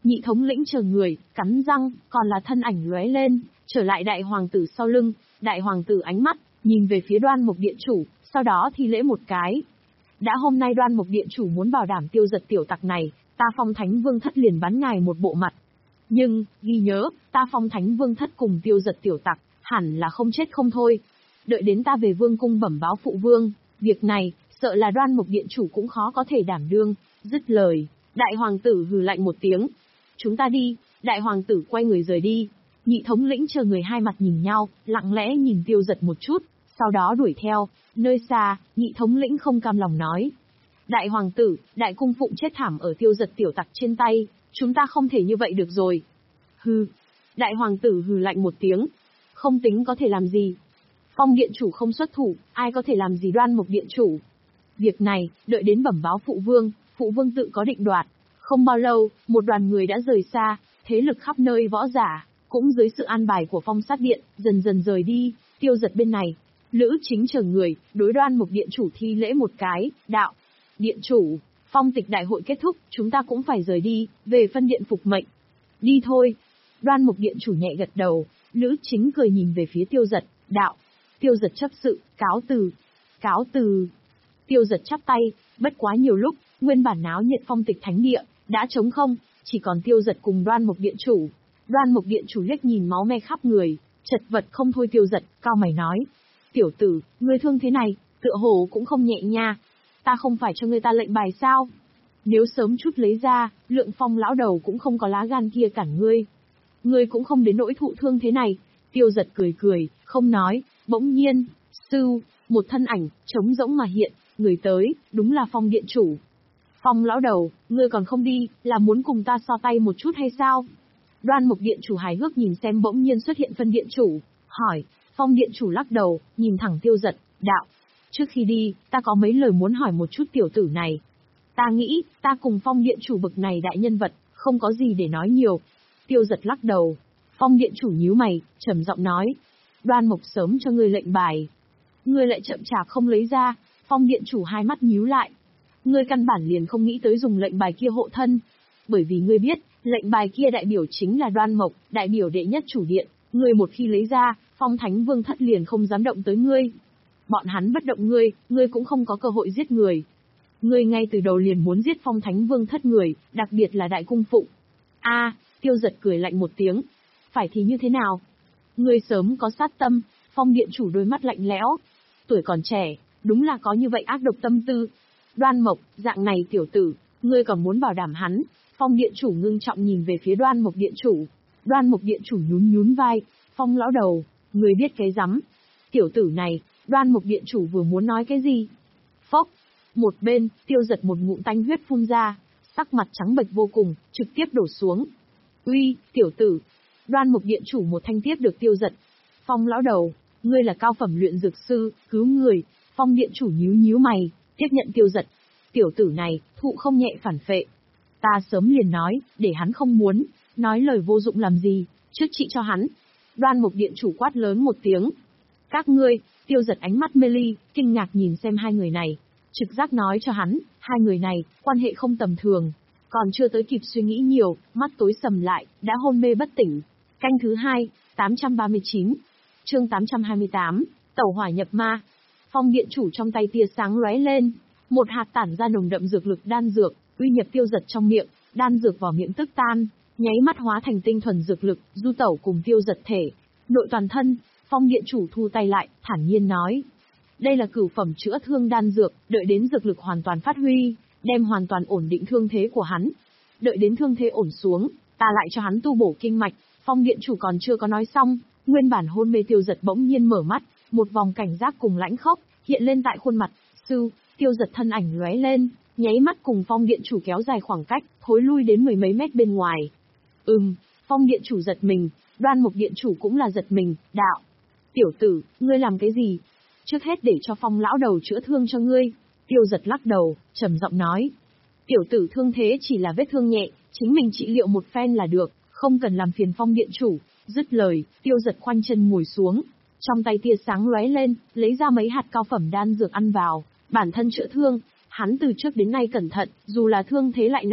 Nhị thống lĩnh chờ người, cắn răng, còn là thân ảnh lóe lên, trở lại đại hoàng tử sau lưng, đại hoàng tử ánh mắt, nhìn về phía Đoan Mộc Điện Chủ, sau đó thi lễ một cái. Đã hôm nay Đoan Mộc Điện Chủ muốn bảo đảm tiêu giật tiểu tặc này, ta Phong Thánh Vương Thất liền bắn ngài một bộ mặt. Nhưng, ghi nhớ, ta Phong Thánh Vương Thất cùng tiêu giật tiểu tặc, hẳn là không chết không thôi. Đợi đến ta về vương cung bẩm báo phụ vương, việc này, sợ là Đoan Mộc Điện Chủ cũng khó có thể đảm đương. Dứt lời, đại hoàng tử hừ lạnh một tiếng. Chúng ta đi, đại hoàng tử quay người rời đi. Nhị thống lĩnh chờ người hai mặt nhìn nhau, lặng lẽ nhìn tiêu giật một chút, sau đó đuổi theo. Nơi xa, nhị thống lĩnh không cam lòng nói. Đại hoàng tử, đại cung phụng chết thảm ở tiêu giật tiểu tặc trên tay, chúng ta không thể như vậy được rồi. Hừ. Đại hoàng tử hừ lạnh một tiếng. Không tính có thể làm gì. Phong điện chủ không xuất thủ, ai có thể làm gì Đoan Mộc Điện Chủ. Việc này, đợi đến bẩm báo phụ vương, phụ vương tự có định đoạt. Không bao lâu, một đoàn người đã rời xa, thế lực khắp nơi võ giả, cũng dưới sự an bài của Phong Sát Điện, dần dần rời đi. Tiêu giật bên này, Lữ Chính chờ người, đối Đoan Mộc Điện Chủ thi lễ một cái, đạo. Điện chủ, phong tịch đại hội kết thúc, chúng ta cũng phải rời đi, về phân điện phục mệnh. Đi thôi. Đoan Mộc Điện Chủ nhẹ gật đầu, Lữ Chính cười nhìn về phía tiêu giật, đạo. Tiêu giật chấp sự, cáo từ. Cáo từ. Tiêu giật chắp tay, bất quá nhiều lúc, nguyên bản náo nhiệt phong tịch thánh địa, đã trống không, chỉ còn tiêu giật cùng Đoan Mộc Điện Chủ. Đoan Mộc Điện Chủ liếc nhìn máu me khắp người, chật vật không thôi tiêu giật, cao mày nói. Tiểu tử, ngươi thương thế này, tựa hồ cũng không nhẹ nha. Ta không phải cho ngươi ta lệnh bài sao? Nếu sớm chút lấy ra, Lượng Phong lão đầu cũng không có lá gan kia cản ngươi. Ngươi cũng không đến nỗi thụ thương thế này. Tiêu giật cười cười, không nói, bỗng nhiên, sư, một thân ảnh, trống rỗng mà hiện, người tới, đúng là Phong Điện Chủ. Phong lão đầu, ngươi còn không đi, là muốn cùng ta so tay một chút hay sao? Đoan Mộc Điện Chủ hài hước nhìn xem bỗng nhiên xuất hiện phân điện chủ, hỏi. Phong Điện Chủ lắc đầu, nhìn thẳng tiêu giật, đạo. Trước khi đi, ta có mấy lời muốn hỏi một chút tiểu tử này. Ta nghĩ, ta cùng Phong Điện Chủ bực này đại nhân vật, không có gì để nói nhiều. Tiêu giật lắc đầu. Phong Điện Chủ nhíu mày, trầm giọng nói. Đoan Mộc sớm cho ngươi lệnh bài. Ngươi lại chậm chạp không lấy ra. Phong Điện Chủ hai mắt nhíu lại. Ngươi căn bản liền không nghĩ tới dùng lệnh bài kia hộ thân. Bởi vì ngươi biết, lệnh bài kia đại biểu chính là Đoan Mộc, đại biểu đệ nhất chủ điện. Ngươi một khi lấy ra, Phong Thánh Vương Thất liền không dám động tới ngươi. Bọn hắn bất động ngươi, ngươi cũng không có cơ hội giết người. Ngươi ngay từ đầu liền muốn giết Phong Thánh Vương Thất người, đặc biệt là đại cung phụng. A, tiêu giật cười lạnh một tiếng. Phải thì như thế nào? Ngươi sớm có sát tâm. Phong Điện Chủ đôi mắt lạnh lẽo. Tuổi còn trẻ, đúng là có như vậy ác độc tâm tư. Đoan Mộc, dạng này tiểu tử, ngươi còn muốn bảo đảm hắn. Phong Điện Chủ ngưng trọng nhìn về phía Đoan Mộc Điện Chủ. Đoan Mộc Điện Chủ nhún nhún vai. Phong lão đầu, ngươi biết cái rắm. Tiểu tử này, Đoan Mộc Điện Chủ vừa muốn nói cái gì? Phốc. Một bên, tiêu giật một ngụm tanh huyết phun ra, sắc mặt trắng bệch vô cùng, trực tiếp đổ xuống. Uy, tiểu tử. Đoan Mộc Điện Chủ một thanh tiếp được tiêu giật. Phong lão đầu, ngươi là cao phẩm luyện dược sư, cứu người. Phong Điện Chủ nhíu nhíu mày, tiếp nhận tiêu giật. Tiểu tử này, thụ không nhẹ phản phệ. Ta sớm liền nói, để hắn không muốn, nói lời vô dụng làm gì, trước trị cho hắn. Đoan Mộc Điện Chủ quát lớn một tiếng. Các ngươi, tiêu giật ánh mắt mê ly, kinh ngạc nhìn xem hai người này. Trực giác nói cho hắn, hai người này, quan hệ không tầm thường. Còn chưa tới kịp suy nghĩ nhiều, mắt tối sầm lại, đã hôn mê bất tỉnh. Canh thứ hai, tám trăm ba mươi chín. Chương tám trăm hai mươi tám, tẩu hỏa nhập ma. Phong Điện Chủ trong tay tia sáng lóe lên. Một hạt tản ra nồng đậm dược lực đan dược, uy nhập tiêu giật trong miệng, đan dược vào miệng tức tan, nháy mắt hóa thành tinh thuần dược lực, du tẩu cùng tiêu giật thể. Nội toàn thân, Phong Điện Chủ thu tay lại, thản nhiên nói. Đây là cửu phẩm chữa thương đan dược, đợi đến dược lực hoàn toàn phát huy, đem hoàn toàn ổn định thương thế của hắn. Đợi đến thương thế ổn xuống, ta lại cho hắn tu bổ kinh mạch. Phong Điện Chủ còn chưa có nói xong, nguyên bản hôn mê tiêu giật bỗng nhiên mở mắt, một vòng cảnh giác cùng lãnh khốc hiện lên tại khuôn mặt. Sư, tiêu giật thân ảnh lóe lên, nháy mắt cùng Phong Điện Chủ kéo dài khoảng cách, thối lui đến mười mấy mét bên ngoài. Ừm, Phong Điện Chủ giật mình, Đoan Mộc Điện Chủ cũng là giật mình, đạo. Tiểu tử, ngươi làm cái gì? Trước hết để cho Phong lão đầu chữa thương cho ngươi. Tiêu giật lắc đầu, trầm giọng nói. Tiểu tử thương thế chỉ là vết thương nhẹ, chính mình trị liệu một phen là được, không cần làm phiền Phong Điện Chủ. Dứt lời, tiêu giật khoanh chân ngồi xuống. Trong tay tia sáng lóe lên, lấy ra mấy hạt cao phẩm đan dược ăn vào, bản thân chữa thương. Hắn từ trước đến nay cẩn thận, dù là thương thế lại nặng,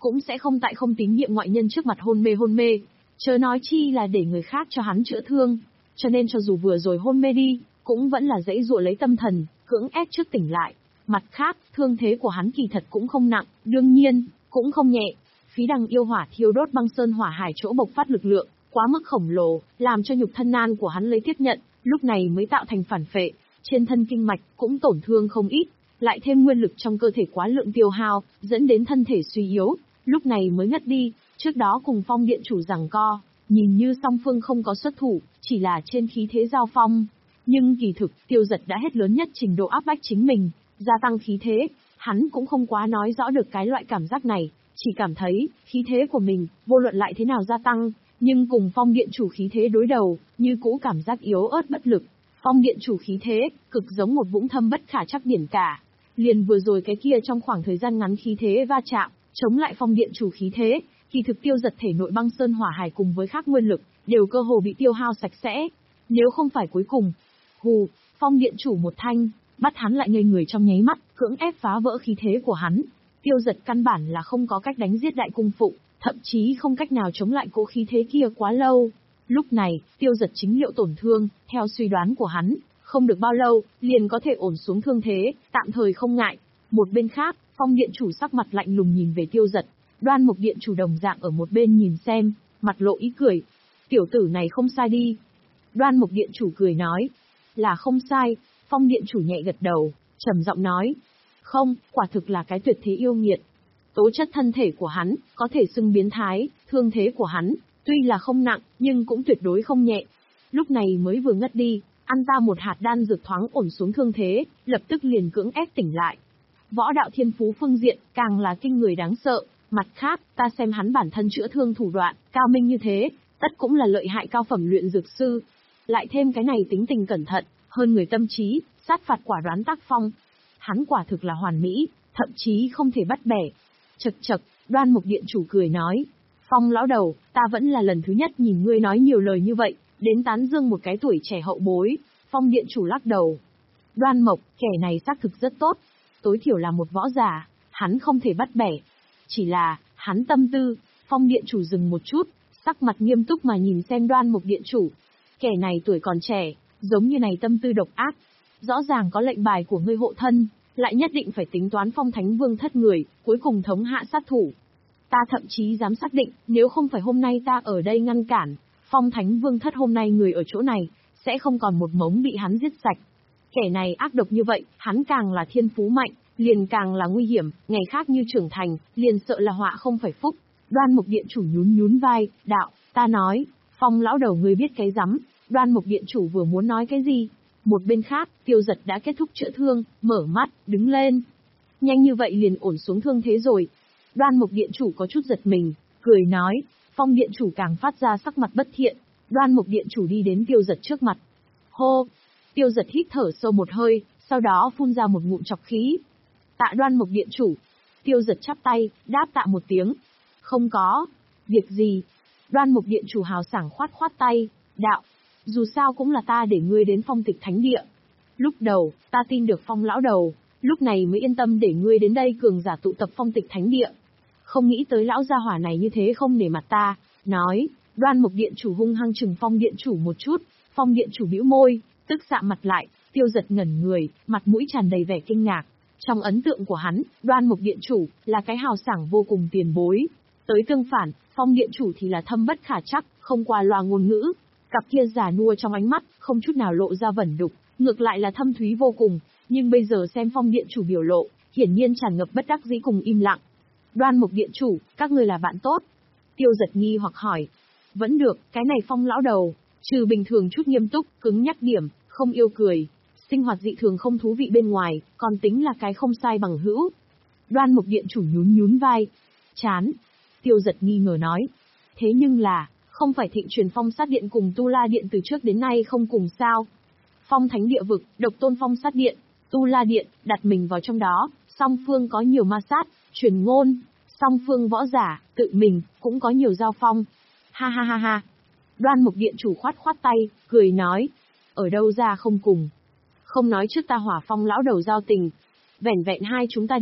cũng sẽ không tại không tín nhiệm ngoại nhân trước mặt hôn mê hôn mê. Chớ nói chi là để người khác cho hắn chữa thương. Cho nên cho dù vừa rồi hôn mê đi, cũng vẫn là dãy dụa lấy tâm thần, cưỡng ép trước tỉnh lại. Mặt khác, thương thế của hắn kỳ thật cũng không nặng, đương nhiên, cũng không nhẹ. Phí đằng yêu hỏa thiêu đốt băng sơn hỏa hải chỗ bộc phát lực lượng, quá mức khổng lồ, làm cho nhục thân nan của hắn lấy tiếp nhận, lúc này mới tạo thành phản phệ. Trên thân kinh mạch cũng tổn thương không ít, lại thêm nguyên lực trong cơ thể quá lượng tiêu hao, dẫn đến thân thể suy yếu, lúc này mới ngất đi. Trước đó cùng Phong điện chủ giằng co, nhìn như song phương không có xuất thủ, chỉ là trên khí thế giao phong. Nhưng kỳ thực, Tiêu Dật đã hết lớn nhất trình độ áp bách chính mình, gia tăng khí thế. Hắn cũng không quá nói rõ được cái loại cảm giác này, chỉ cảm thấy, khí thế của mình, vô luận lại thế nào gia tăng, nhưng cùng Phong điện chủ khí thế đối đầu, như cũ cảm giác yếu ớt bất lực. Phong điện chủ khí thế, cực giống một vũng thâm bất khả trắc biển cả. Liền vừa rồi cái kia trong khoảng thời gian ngắn khí thế va chạm, chống lại Phong điện chủ khí thế, kỳ thực Tiêu Dật thể nội băng sơn hỏa hải cùng với khác nguyên lực, đều cơ hồ bị tiêu hao sạch sẽ. Nếu không phải cuối cùng, hù, Phong điện chủ một thanh, bắt hắn lại ngây người trong nháy mắt, cưỡng ép phá vỡ khí thế của hắn. Tiêu Dật căn bản là không có cách đánh giết đại cung phụng, thậm chí không cách nào chống lại cỗ khí thế kia quá lâu. Lúc này, Tiêu Dật chính liệu tổn thương, theo suy đoán của hắn, không được bao lâu, liền có thể ổn xuống thương thế, tạm thời không ngại. Một bên khác, Phong điện chủ sắc mặt lạnh lùng nhìn về Tiêu Dật, Đoan Mục điện chủ đồng dạng ở một bên nhìn xem, mặt lộ ý cười. Tiểu tử này không sai đi. Đoan Mục điện chủ cười nói, là không sai. Phong điện chủ nhẹ gật đầu, trầm giọng nói, không, quả thực là cái tuyệt thế yêu nghiệt. Tố chất thân thể của hắn, có thể xưng biến thái, thương thế của hắn, tuy là không nặng, nhưng cũng tuyệt đối không nhẹ. Lúc này mới vừa ngất đi, ăn ta một hạt đan dược thoáng ổn xuống thương thế, lập tức liền cưỡng ép tỉnh lại. Võ đạo thiên phú phương diện, càng là kinh người đáng sợ. Mặt khác, ta xem hắn bản thân chữa thương thủ đoạn, cao minh như thế, tất cũng là lợi hại cao phẩm luyện dược sư. Lại thêm cái này tính tình cẩn thận, hơn người tâm trí, sát phạt quả đoán tác phong. Hắn quả thực là hoàn mỹ, thậm chí không thể bắt bẻ. Chậc chậc, Đoan Mục điện chủ cười nói, Phong lão đầu, ta vẫn là lần thứ nhất nhìn ngươi nói nhiều lời như vậy, đến tán dương một cái tuổi trẻ hậu bối. Phong điện chủ lắc đầu. Đoan Mộc, kẻ này xác thực rất tốt, tối thiểu là một võ giả, hắn không thể bắt bẻ. Chỉ là, hắn tâm tư. Phong điện chủ dừng một chút, sắc mặt nghiêm túc mà nhìn xem Đoan Mục điện chủ. Kẻ này tuổi còn trẻ, giống như này tâm tư độc ác. Rõ ràng có lệnh bài của ngươi hộ thân, lại nhất định phải tính toán Phong Thánh Vương thất người, cuối cùng thống hạ sát thủ. Ta thậm chí dám xác định, nếu không phải hôm nay ta ở đây ngăn cản, Phong Thánh Vương thất hôm nay người ở chỗ này, sẽ không còn một mống bị hắn giết sạch. Kẻ này ác độc như vậy, hắn càng là thiên phú mạnh, liền càng là nguy hiểm, ngày khác như trưởng thành, liền sợ là họa không phải phúc. Đoan Mục điện chủ nhún nhún vai, đạo, ta nói, Phong lão đầu ngươi biết cái rắm. Đoan Mục điện chủ vừa muốn nói cái gì? Một bên khác, Tiêu Dật đã kết thúc chữa thương, mở mắt, đứng lên. Nhanh như vậy liền ổn xuống thương thế rồi. Đoan Mục điện chủ có chút giật mình, cười nói, Phong điện chủ càng phát ra sắc mặt bất thiện. Đoan Mục điện chủ đi đến Tiêu Dật trước mặt. Hô! Tiêu Dật hít thở sâu một hơi, sau đó phun ra một ngụm trọc khí. Tạ Đoan Mục điện chủ. Tiêu Dật chắp tay, đáp tạ một tiếng. Không có. Việc gì? Đoan Mục điện chủ hào sảng khoát khoát tay, đạo. Dù sao cũng là ta để ngươi đến Phong Tịch Thánh Địa. Lúc đầu, ta tin được Phong lão đầu, lúc này mới yên tâm để ngươi đến đây cường giả tụ tập Phong Tịch Thánh Địa. Không nghĩ tới lão gia hỏa này như thế không nể mặt ta, nói. Đoan Mục điện chủ hung hăng chừng Phong điện chủ một chút, Phong điện chủ bĩu môi, tức sạm mặt lại. Tiêu Dật ngẩn người, mặt mũi tràn đầy vẻ kinh ngạc. Trong ấn tượng của hắn, Đoan Mục điện chủ là cái hào sảng vô cùng tiền bối. Tới tương phản, Phong điện chủ thì là thâm bất khả trắc, không qua loa ngôn ngữ. Cặp kia già nua trong ánh mắt, không chút nào lộ ra vẩn đục, ngược lại là thâm thúy vô cùng. Nhưng bây giờ xem Phong điện chủ biểu lộ, hiển nhiên tràn ngập bất đắc dĩ cùng im lặng. Đoan Mục điện chủ, các ngươi là bạn tốt. Tiêu Dật nghi hoặc hỏi. Vẫn được, cái này Phong lão đầu, trừ bình thường chút nghiêm túc, cứng nhắc điểm, không yêu cười, sinh hoạt dị thường không thú vị bên ngoài, còn tính là cái không sai bằng hữu. Đoan Mục điện chủ nhún nhún vai. Chán. Tiêu Dật nghi ngờ nói. Thế nhưng là, không phải Thịnh Truyền Phong Sát Điện cùng Tu La Điện từ trước đến nay không cùng sao? Phong Thánh Địa vực, Độc Tôn Phong Sát Điện, Tu La Điện, đặt mình vào trong đó, song phương có nhiều ma sát, truyền ngôn, song phương võ giả, tự mình, cũng có nhiều giao phong. Ha ha ha ha. Đoan Mục điện chủ khoát khoát tay, cười nói. Ở đâu ra không cùng. Không nói trước ta Hỏa Phong lão đầu giao tình. Vẻn vẹn hai chúng ta điện,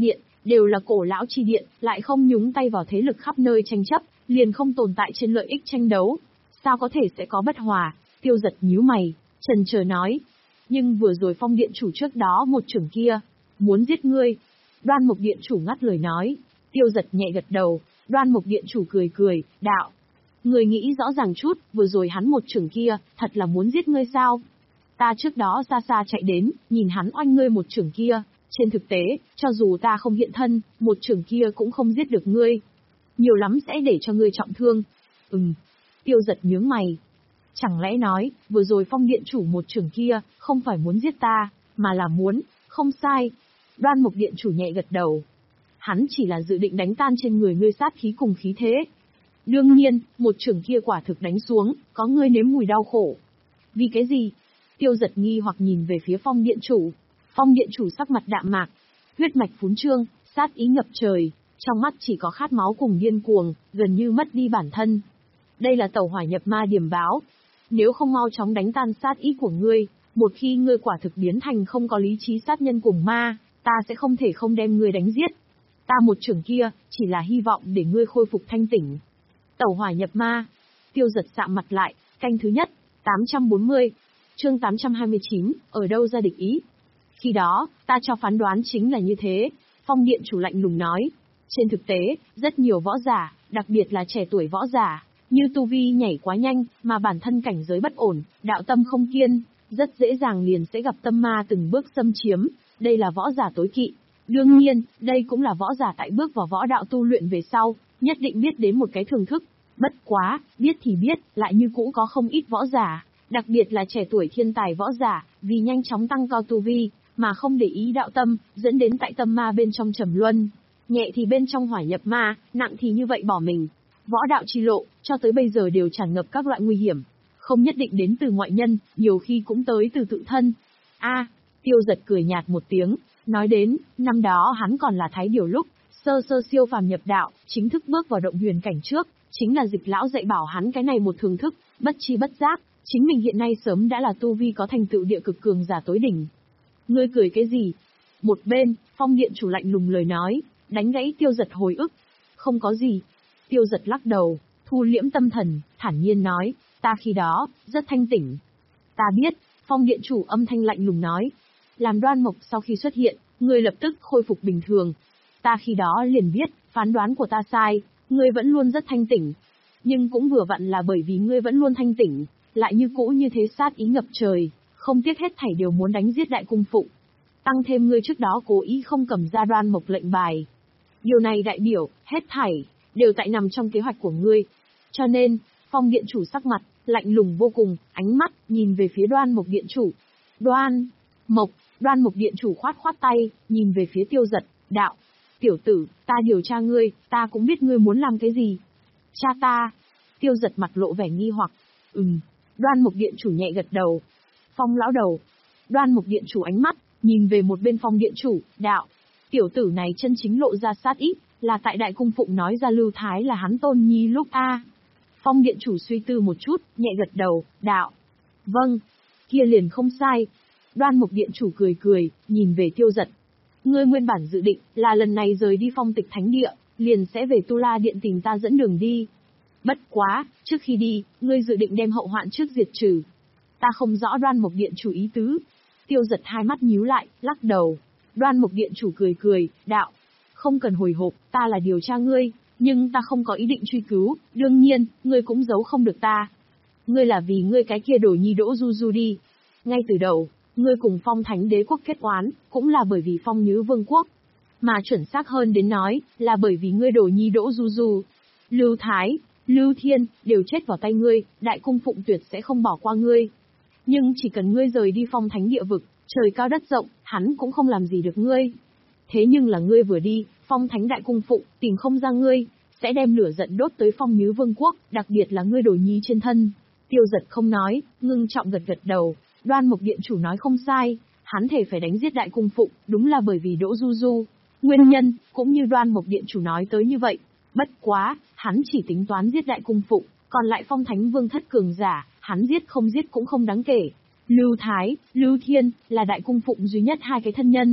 đều là cổ lão chi điện, lại không nhúng tay vào thế lực khắp nơi tranh chấp, liền không tồn tại trên lợi ích tranh đấu. Sao có thể sẽ có bất hòa? Tiêu Giật nhíu mày, chần chờ nói. Nhưng vừa rồi Phong điện chủ trước đó một trưởng kia, muốn giết ngươi. Đoan Mục điện chủ ngắt lời nói. Tiêu Giật nhẹ gật đầu, Đoan Mục điện chủ cười cười, đạo. Ngươi nghĩ rõ ràng chút, vừa rồi hắn một trưởng kia, thật là muốn giết ngươi sao? Ta trước đó xa xa chạy đến, nhìn hắn oanh ngươi một trưởng kia, trên thực tế, cho dù ta không hiện thân, một trưởng kia cũng không giết được ngươi. Nhiều lắm sẽ để cho ngươi trọng thương. Ừm. Tiêu Giật nhướng mày. Chẳng lẽ nói, vừa rồi Phong điện chủ một trưởng kia, không phải muốn giết ta, mà là muốn, không sai. Đoan Mục điện chủ nhẹ gật đầu. Hắn chỉ là dự định đánh tan trên người ngươi sát khí cùng khí thế. Đương nhiên, một trưởng kia quả thực đánh xuống, có ngươi nếm mùi đau khổ. Vì cái gì? Tiêu Giật nghi hoặc nhìn về phía Phong điện chủ. Phong điện chủ sắc mặt đạm mạc, huyết mạch phún trương, sát ý ngập trời, trong mắt chỉ có khát máu cùng điên cuồng, gần như mất đi bản thân. Đây là tẩu hỏa nhập ma điểm báo. Nếu không mau chóng đánh tan sát ý của ngươi, một khi ngươi quả thực biến thành không có lý trí sát nhân cùng ma, ta sẽ không thể không đem ngươi đánh giết. Ta một trưởng kia, chỉ là hy vọng để ngươi khôi phục thanh tỉnh. Tẩu hỏa nhập ma. Tiêu Giật sạm mặt lại, canh thứ nhất, tám trăm bốn mươi. Chương tám trăm hai mươi chín, ở đâu ra địch ý? Khi đó, ta cho phán đoán chính là như thế, Phong điện chủ lạnh lùng nói. Trên thực tế, rất nhiều võ giả, đặc biệt là trẻ tuổi võ giả, như tu vi nhảy quá nhanh, mà bản thân cảnh giới bất ổn, đạo tâm không kiên, rất dễ dàng liền sẽ gặp tâm ma từng bước xâm chiếm, đây là võ giả tối kỵ. Đương nhiên, đây cũng là võ giả tại bước vào võ đạo tu luyện về sau, nhất định biết đến một cái thưởng thức. Bất quá, biết thì biết, lại như cũ có không ít võ giả, đặc biệt là trẻ tuổi thiên tài võ giả, vì nhanh chóng tăng cao tu vi, mà không để ý đạo tâm, dẫn đến tại tâm ma bên trong trầm luân. Nhẹ thì bên trong hỏa nhập ma, nặng thì như vậy bỏ mình. Võ đạo chi lộ, cho tới bây giờ đều tràn ngập các loại nguy hiểm. Không nhất định đến từ ngoại nhân, nhiều khi cũng tới từ tự thân. A, Tiêu Giật cười nhạt một tiếng, nói đến, năm đó hắn còn là thái điều lúc, sơ sơ siêu phàm nhập đạo, chính thức bước vào động huyền cảnh trước, chính là Dịch lão dạy bảo hắn cái này một thường thức, bất chi bất giác, chính mình hiện nay sớm đã là tu vi có thành tựu địa cực cường giả tối đỉnh. Ngươi cười cái gì? Một bên, Phong điện chủ lạnh lùng lời nói, đánh gãy Tiêu Giật hồi ức. Không có gì. Tiêu Giật lắc đầu, thu liễm tâm thần, thản nhiên nói, ta khi đó, rất thanh tỉnh. Ta biết, Phong điện chủ âm thanh lạnh lùng nói. Làm Đoan Mộc sau khi xuất hiện, ngươi lập tức khôi phục bình thường. Ta khi đó liền biết, phán đoán của ta sai, ngươi vẫn luôn rất thanh tỉnh. Nhưng cũng vừa vặn là bởi vì ngươi vẫn luôn thanh tỉnh, lại như cũ như thế sát ý ngập trời, không tiếc hết thảy đều muốn đánh giết đại cung phụng. Tăng thêm ngươi trước đó cố ý không cầm ra Đoan Mộc lệnh bài. Điều này đại biểu, hết thảy, đều tại nằm trong kế hoạch của ngươi. Cho nên, Phong điện chủ sắc mặt, lạnh lùng vô cùng, ánh mắt, nhìn về phía Đoan Mộc điện chủ. Đoan Mộc, Đoan Mộc điện chủ khoát khoát tay, nhìn về phía Tiêu Giật, đạo. Tiểu tử, ta điều tra ngươi, ta cũng biết ngươi muốn làm cái gì. Cha ta. Tiêu Giật mặt lộ vẻ nghi hoặc. Ừm. Đoan Mộc điện chủ nhẹ gật đầu. Phong lão đầu. Đoan Mộc điện chủ ánh mắt, nhìn về một bên Phong điện chủ, đạo. Tiểu tử này chân chính lộ ra sát ý, là tại đại cung phụng nói ra Lưu Thái là hắn tôn nhi lúc a. Phong điện chủ suy tư một chút, nhẹ gật đầu, đạo. Vâng. Kia liền không sai. Đoan Mộc điện chủ cười cười, nhìn về Tiêu Giật. Ngươi nguyên bản dự định là lần này rời đi Phong Tịch Thánh Địa, liền sẽ về Tu La Điện tìm ta dẫn đường đi. Bất quá, trước khi đi, ngươi dự định đem hậu hoạn trước diệt trừ. Ta không rõ Đoan Mộc điện chủ ý tứ. Tiêu Giật hai mắt nhíu lại, lắc đầu. Đoan Mộc điện chủ cười cười, đạo. Không cần hồi hộp, ta là điều tra ngươi, nhưng ta không có ý định truy cứu, đương nhiên, ngươi cũng giấu không được ta. Ngươi là vì ngươi cái kia đồ nhi Đỗ Du Du đi. Ngay từ đầu, ngươi cùng Phong Thánh Đế quốc kết oán, cũng là bởi vì Phong Nhứ Vương quốc. Mà chuẩn xác hơn đến nói, là bởi vì ngươi đồ nhi Đỗ Du Du. Lưu Thái, Lưu Thiên, đều chết vào tay ngươi, đại cung phụng tuyệt sẽ không bỏ qua ngươi. Nhưng chỉ cần ngươi rời đi Phong Thánh địa vực, trời cao đất rộng, hắn cũng không làm gì được ngươi. Thế nhưng là ngươi vừa đi, Phong Thánh đại cung phụng, tìm không ra ngươi, sẽ đem lửa giận đốt tới Phong Nhứ Vương quốc, đặc biệt là ngươi đồ nhi trên thân. Tiêu Giật không nói, ngưng trọng gật gật đầu. Đoan Mộc điện chủ nói không sai, hắn thể phải đánh giết đại cung phụng, đúng là bởi vì Đỗ Du Du. Nguyên nhân, cũng như Đoan Mộc điện chủ nói tới như vậy. Bất quá, hắn chỉ tính toán giết đại cung phụng, còn lại Phong Thánh Vương thất cường giả, hắn giết không giết cũng không đáng kể. Lưu Thái, Lưu Thiên, là đại cung phụng duy nhất hai cái thân nhân.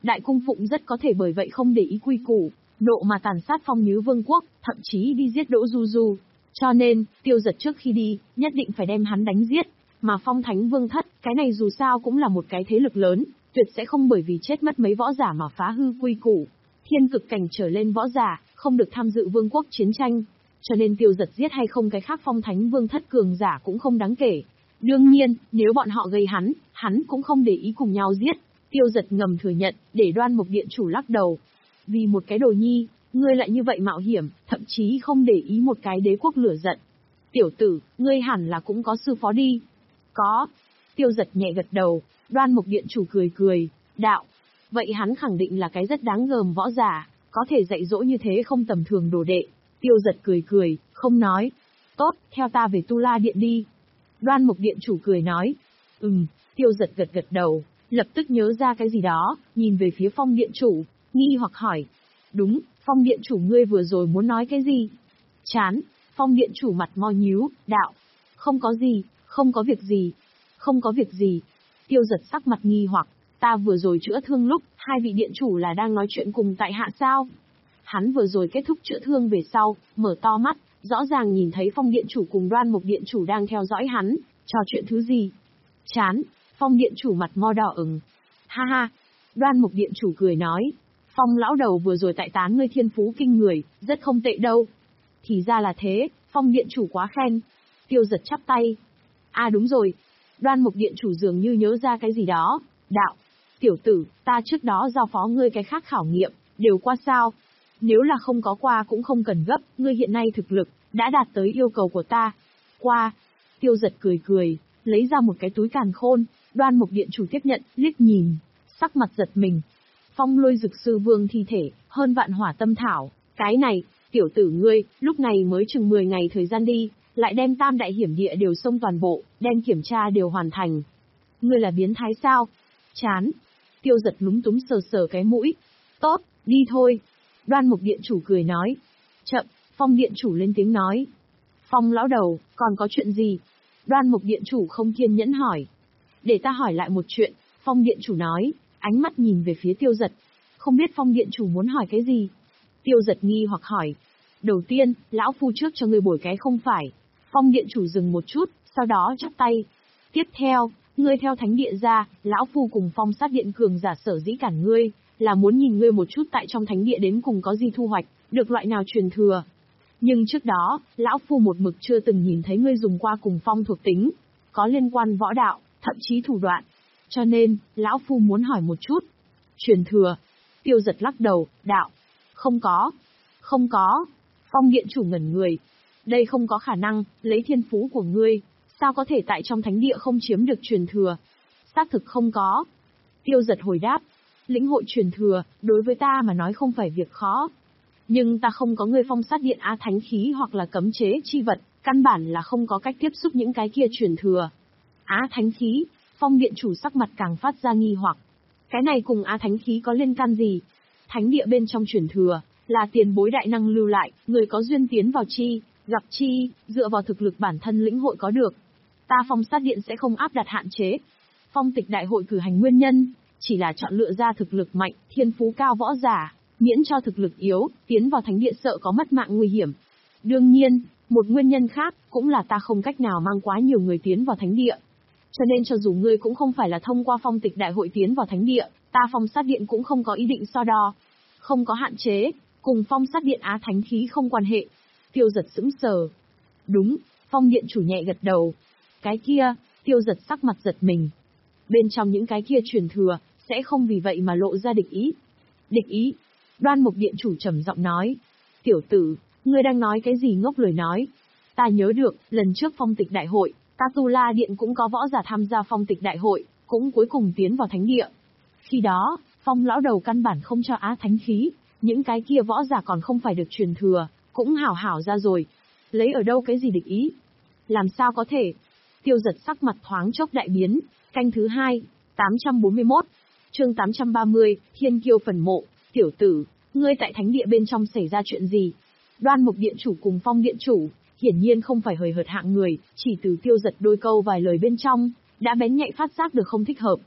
Đại cung phụng rất có thể bởi vậy không để ý quy củ, nộ mà tàn sát Phong Nhứ Vương quốc, thậm chí đi giết Đỗ Du Du. Cho nên, Tiêu Giật trước khi đi, nhất định phải đem hắn đánh giết. Mà Phong Thánh Vương thất, cái này dù sao cũng là một cái thế lực lớn, tuyệt sẽ không bởi vì chết mất mấy võ giả mà phá hư quy củ. Thiên cực cảnh trở lên võ giả, không được tham dự vương quốc chiến tranh. Cho nên Tiêu Giật giết hay không cái khác Phong Thánh Vương thất cường giả cũng không đáng kể. Đương nhiên, nếu bọn họ gây hắn, hắn cũng không để ý cùng nhau giết. Tiêu Giật ngầm thừa nhận, để Đoan Mục Điện chủ lắc đầu. Vì một cái đồ nhi, ngươi lại như vậy mạo hiểm, thậm chí không để ý một cái đế quốc lửa giận. Tiểu tử, ngươi hẳn là cũng có sư phó đi. Có. Tiêu Giật nhẹ gật đầu, Đoan Mục Điện chủ cười cười, đạo. Vậy hắn khẳng định là cái rất đáng gờm võ giả, có thể dạy dỗ như thế không tầm thường đồ đệ. Tiêu Giật cười cười, không nói. Tốt, theo ta về Tu La Điện đi. Đoan Mục Điện chủ cười nói. Ừm, Tiêu Giật gật gật đầu, lập tức nhớ ra cái gì đó, nhìn về phía Phong Điện chủ, nghi hoặc hỏi. Đúng, Phong Điện chủ ngươi vừa rồi muốn nói cái gì? Chán, Phong Điện chủ mặt mo nhíu, đạo. Không có gì, không có việc gì, không có việc gì. Tiêu Giật sắc mặt nghi hoặc, ta vừa rồi chữa thương lúc, hai vị điện chủ là đang nói chuyện cùng tại hạ sao? Hắn vừa rồi kết thúc chữa thương về sau, mở to mắt, rõ ràng nhìn thấy Phong Điện chủ cùng Đoan Mục Điện chủ đang theo dõi hắn, trò chuyện thứ gì? Chán, Phong Điện chủ mặt mo đỏ ửng. Ha ha, Đoan Mục Điện chủ cười nói, Phong lão đầu vừa rồi tại tán ngươi thiên phú kinh người, rất không tệ đâu. Thì ra là thế, Phong Điện chủ quá khen. Tiêu Giật chắp tay. À đúng rồi, Đoan Mục Điện chủ dường như nhớ ra cái gì đó, đạo. Tiểu tử, ta trước đó giao phó ngươi cái khác khảo nghiệm, đều qua sao? Nếu là không có qua cũng không cần gấp, ngươi hiện nay thực lực, đã đạt tới yêu cầu của ta. Qua. Tiêu Giật cười cười, lấy ra một cái túi càn khôn, Đoan Mục Điện chủ tiếp nhận, liếc nhìn, sắc mặt giật mình. Phong Lôi Dực Sư Vương thi thể, hơn vạn hỏa tâm thảo, cái này, tiểu tử ngươi, lúc này mới chừng mười ngày thời gian đi, lại đem tam đại hiểm địa đều xông toàn bộ, đem kiểm tra đều hoàn thành. Ngươi là biến thái sao? Chán. Tiêu Giật lúng túng sờ sờ cái mũi. Tốt, đi thôi. Đoan Mục Điện chủ cười nói. Chậm, Phong Điện chủ lên tiếng nói. Phong lão đầu, còn có chuyện gì? Đoan Mục Điện chủ không kiên nhẫn hỏi. Để ta hỏi lại một chuyện, Phong Điện chủ nói, ánh mắt nhìn về phía Tiêu Giật. Không biết Phong Điện chủ muốn hỏi cái gì? Tiêu Giật nghi hoặc hỏi. Đầu tiên, lão phu trước cho ngươi bồi cái không phải. Phong Điện chủ dừng một chút, sau đó chắp tay. Tiếp theo, ngươi theo thánh địa ra, lão phu cùng Phong Sát Điện cường giả sở dĩ cản ngươi, là muốn nhìn ngươi một chút tại trong thánh địa đến cùng có gì thu hoạch, được loại nào truyền thừa. Nhưng trước đó, lão phu một mực chưa từng nhìn thấy ngươi dùng qua cùng Phong thuộc tính, có liên quan võ đạo, thậm chí thủ đoạn. Cho nên, lão phu muốn hỏi một chút. Truyền thừa. Tiêu Giật lắc đầu, đạo. Không có. Không có. Phong Điện chủ ngẩn người. Đây không có khả năng, lấy thiên phú của ngươi, sao có thể tại trong thánh địa không chiếm được truyền thừa? Xác thực không có. Tiêu Giật hồi đáp. Lĩnh hội truyền thừa, đối với ta mà nói không phải việc khó. Nhưng ta không có ngươi Phong Sát Điện á thánh khí hoặc là cấm chế chi vật, căn bản là không có cách tiếp xúc những cái kia truyền thừa. Á thánh khí, Phong Điện chủ sắc mặt càng phát ra nghi hoặc. Cái này cùng á thánh khí có liên can gì? Thánh địa bên trong truyền thừa, là tiền bối đại năng lưu lại, người có duyên tiến vào chi, gặp chi, dựa vào thực lực bản thân lĩnh hội có được. Ta Phong Sát Điện sẽ không áp đặt hạn chế. Phong tịch đại hội cử hành nguyên nhân, chỉ là chọn lựa ra thực lực mạnh, thiên phú cao võ giả, miễn cho thực lực yếu, tiến vào thánh địa sợ có mất mạng nguy hiểm. Đương nhiên, một nguyên nhân khác, cũng là ta không cách nào mang quá nhiều người tiến vào thánh địa. Cho nên cho dù ngươi cũng không phải là thông qua phong tịch đại hội tiến vào thánh địa, ta Phong Sát Điện cũng không có ý định so đo. Không có hạn chế, cùng Phong Sát Điện á thánh khí không quan hệ. Tiêu Giật sững sờ. Đúng, Phong Điện chủ nhẹ gật đầu. Cái kia, Tiêu Giật sắc mặt giật mình. Bên trong những cái kia truyền thừa, sẽ không vì vậy mà lộ ra địch ý. Địch ý? Đoan Mục Điện chủ trầm giọng nói. Tiểu tử, ngươi đang nói cái gì ngốc lời nói? Ta nhớ được, lần trước phong tịch đại hội, ta Tu La Điện cũng có võ giả tham gia phong tịch đại hội, cũng cuối cùng tiến vào thánh địa. Khi đó, Phong lão đầu căn bản không cho á thánh khí, những cái kia võ giả còn không phải được truyền thừa, cũng hảo hảo ra rồi. Lấy ở đâu cái gì địch ý? Làm sao có thể? Tiêu Giật sắc mặt thoáng chốc đại biến. Canh thứ hai, tám trăm bốn mươi mốt, chương tám trăm ba mươi, Thiên Kiêu phần mộ. Tiểu tử, ngươi tại thánh địa bên trong xảy ra chuyện gì? Đoan Mục Điện chủ cùng Phong Điện chủ, hiển nhiên không phải hời hợt hạng người, chỉ từ Tiêu Giật đôi câu vài lời bên trong, đã bén nhạy phát giác được không thích hợp.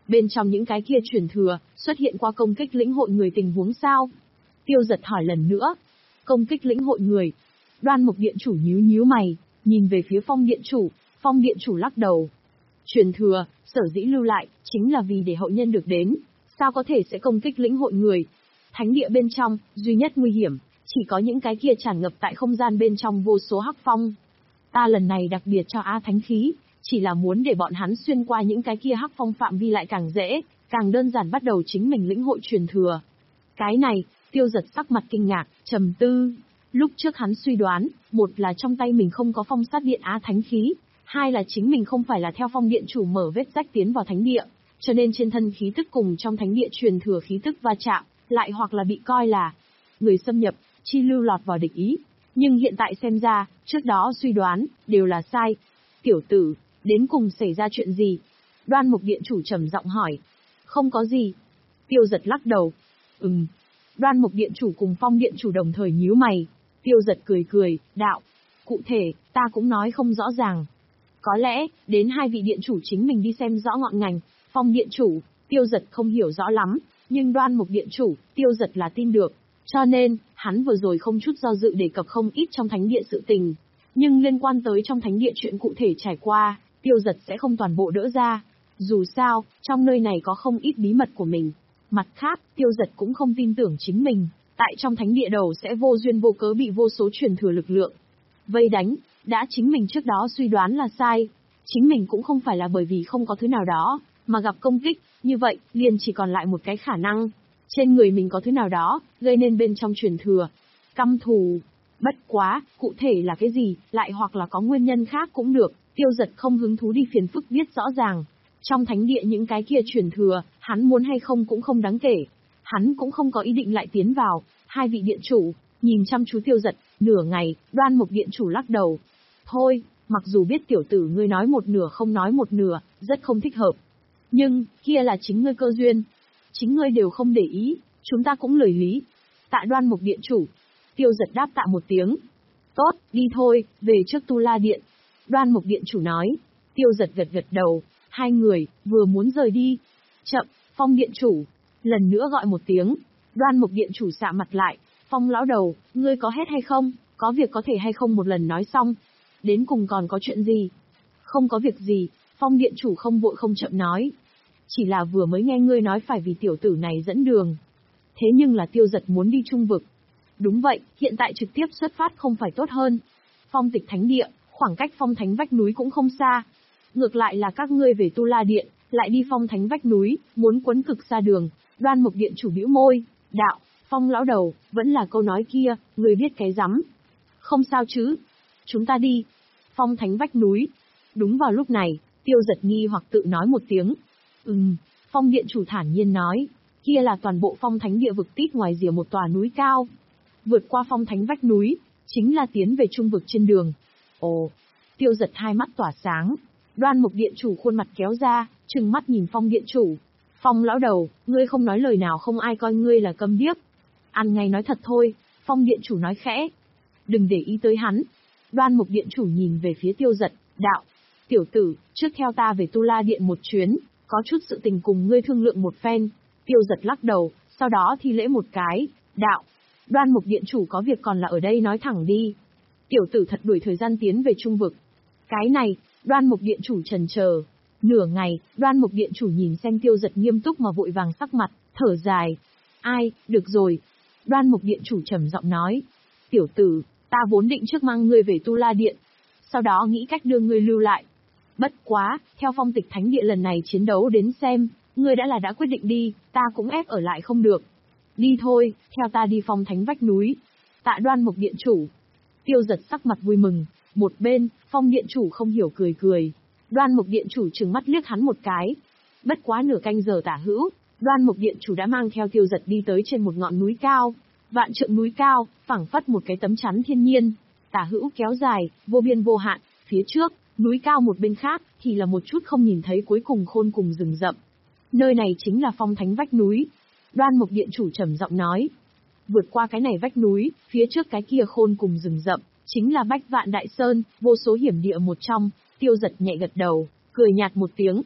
Bên trong những cái kia truyền thừa, xuất hiện qua công kích lĩnh hội người tình huống sao? Tiêu Giật hỏi lần nữa. Công kích lĩnh hội người. Đoan Mục Điện Chủ nhíu nhíu mày, nhìn về phía Phong Điện Chủ, Phong Điện Chủ lắc đầu. Truyền thừa, sở dĩ lưu lại, chính là vì để hậu nhân được đến, sao có thể sẽ công kích lĩnh hội người. Thánh địa bên trong, duy nhất nguy hiểm, chỉ có những cái kia tràn ngập tại không gian bên trong vô số hắc phong. Ta lần này đặc biệt cho A Thánh khí, chỉ là muốn để bọn hắn xuyên qua những cái kia hắc phong phạm vi lại càng dễ, càng đơn giản bắt đầu chính mình lĩnh hội truyền thừa. Cái này, Tiêu Giật sắc mặt kinh ngạc, trầm tư. Lúc trước hắn suy đoán, một là trong tay mình không có phong sát điện Á Thánh khí, hai là chính mình không phải là theo Phong Điện Chủ mở vết rách tiến vào thánh địa, cho nên trên thân khí tức cùng trong thánh địa truyền thừa khí tức va chạm, lại hoặc là bị coi là người xâm nhập, chi lưu lọt vào địch ý. Nhưng hiện tại xem ra, trước đó suy đoán, đều là sai. Tiểu tử, đến cùng xảy ra chuyện gì? Đoan Mục Điện Chủ trầm giọng hỏi. Không có gì. Tiêu Giật lắc đầu. Ừm. Đoan Mục Điện Chủ cùng Phong Điện Chủ đồng thời nhíu mày. Tiêu Giật cười cười, đạo. Cụ thể, ta cũng nói không rõ ràng. Có lẽ, đến hai vị điện chủ chính mình đi xem rõ ngọn ngành. Phong Điện Chủ, Tiêu Giật không hiểu rõ lắm, nhưng Đoan Mục Điện Chủ, Tiêu Giật là tin được. Cho nên, hắn vừa rồi không chút do dự đề cập không ít trong thánh địa sự tình. Nhưng liên quan tới trong thánh địa chuyện cụ thể trải qua, Tiêu Giật sẽ không toàn bộ đỡ ra. Dù sao, trong nơi này có không ít bí mật của mình. Mặt khác, Tiêu Giật cũng không tin tưởng chính mình, tại trong thánh địa đầu sẽ vô duyên vô cớ bị vô số truyền thừa lực lượng vây đánh, đã chính mình trước đó suy đoán là sai. Chính mình cũng không phải là bởi vì không có thứ nào đó, mà gặp công kích, như vậy, liền chỉ còn lại một cái khả năng. Trên người mình có thứ nào đó, gây nên bên trong truyền thừa. Căm thù. Bất quá, cụ thể là cái gì, lại hoặc là có nguyên nhân khác cũng được, Tiêu Giật không hứng thú đi phiền phức biết rõ ràng. Trong thánh địa những cái kia truyền thừa, hắn muốn hay không cũng không đáng kể. Hắn cũng không có ý định lại tiến vào. Hai vị điện chủ, nhìn chăm chú Tiêu Giật, nửa ngày, Đoan Mục Điện Chủ lắc đầu. Thôi, mặc dù biết tiểu tử ngươi nói một nửa không nói một nửa, rất không thích hợp. Nhưng, kia là chính ngươi cơ duyên. Chính ngươi đều không để ý, chúng ta cũng lười lý. Tạ Đoan Mục Điện Chủ. Tiêu Giật đáp tạ một tiếng. Tốt, đi thôi, về trước Tu La Điện. Đoan Mục Điện Chủ nói. Tiêu Giật gật gật đầu. Hai người, vừa muốn rời đi. Chậm, Phong Điện Chủ. Lần nữa gọi một tiếng. Đoan Mục Điện Chủ sạ mặt lại. Phong lão đầu, ngươi có hét hay không? Có việc có thể hay không một lần nói xong? Đến cùng còn có chuyện gì? Không có việc gì, Phong Điện Chủ không vội không chậm nói. Chỉ là vừa mới nghe ngươi nói phải vì tiểu tử này dẫn đường. Thế nhưng là Tiêu Giật muốn đi Trung Vực. Đúng vậy, hiện tại trực tiếp xuất phát không phải tốt hơn. Phong Tịch Thánh Địa, khoảng cách Phong Thánh Vách Núi cũng không xa. Ngược lại là các ngươi về Tu La Điện, lại đi Phong Thánh Vách Núi, muốn quấn cực xa đường. Đoan Mục Điện Chủ bĩu môi, đạo, Phong lão đầu, vẫn là câu nói kia, ngươi biết cái rắm. Không sao chứ. Chúng ta đi. Phong Thánh Vách Núi. Đúng vào lúc này, Tiêu Giật nghi hoặc tự nói một tiếng. Ừm, Phong Điện Chủ thản nhiên nói, kia là toàn bộ Phong Thánh Địa vực tít ngoài rìa một tòa núi cao. Vượt qua Phong Thánh Vách Núi, chính là tiến về Trung Vực trên đường. Ồ, Tiêu Giật hai mắt tỏa sáng. Đoan Mục Điện Chủ khuôn mặt kéo ra, trừng mắt nhìn Phong Điện Chủ. Phong lão đầu, ngươi không nói lời nào không ai coi ngươi là câm điếc. Ăn ngay nói thật thôi, Phong Điện Chủ nói khẽ. Đừng để ý tới hắn. Đoan Mục Điện Chủ nhìn về phía Tiêu Giật, đạo. Tiểu tử, trước theo ta về Tu La Điện một chuyến, có chút sự tình cùng ngươi thương lượng một phen. Tiêu Giật lắc đầu, sau đó thi lễ một cái, đạo. Đoan Mục Điện Chủ có việc còn là ở đây nói thẳng đi. Tiểu tử thật đuổi thời gian tiến về Trung Vực. Cái này, Đoan Mục Điện Chủ trần chờ. Nửa ngày, Đoan Mục Điện Chủ nhìn xem Tiêu Giật nghiêm túc mà vội vàng sắc mặt, thở dài. Ai, được rồi. Đoan Mục Điện Chủ trầm giọng nói. Tiểu tử, ta vốn định trước mang ngươi về Tu La Điện, sau đó nghĩ cách đưa ngươi lưu lại. Bất quá, theo Phong Tịch Thánh Địa lần này chiến đấu đến xem, ngươi đã là đã quyết định đi, ta cũng ép ở lại không được. Đi thôi, theo ta đi Phong Thánh Vách Núi. Tạ Đoan Mục Điện Chủ. Tiêu Giật sắc mặt vui mừng, một bên, Phong Điện Chủ không hiểu cười cười. Đoan Mục Điện Chủ trừng mắt liếc hắn một cái. Bất quá nửa canh giờ tả hữu, Đoan Mục Điện Chủ đã mang theo Tiêu Giật đi tới trên một ngọn núi cao. Vạn trượng núi cao, phảng phất một cái tấm chắn thiên nhiên. Tả hữu kéo dài, vô biên vô hạn, phía trước, núi cao một bên khác, thì là một chút không nhìn thấy cuối cùng khôn cùng rừng rậm. Nơi này chính là Phong Thánh Vách Núi. Đoan Mục Điện Chủ trầm giọng nói. Vượt qua cái này vách núi, phía trước cái kia khôn cùng rừng rậm, chính là Bách Vạn Đại Sơn, vô số hiểm địa một trong. Tiêu Giật nhẹ gật đầu, cười nhạt một tiếng.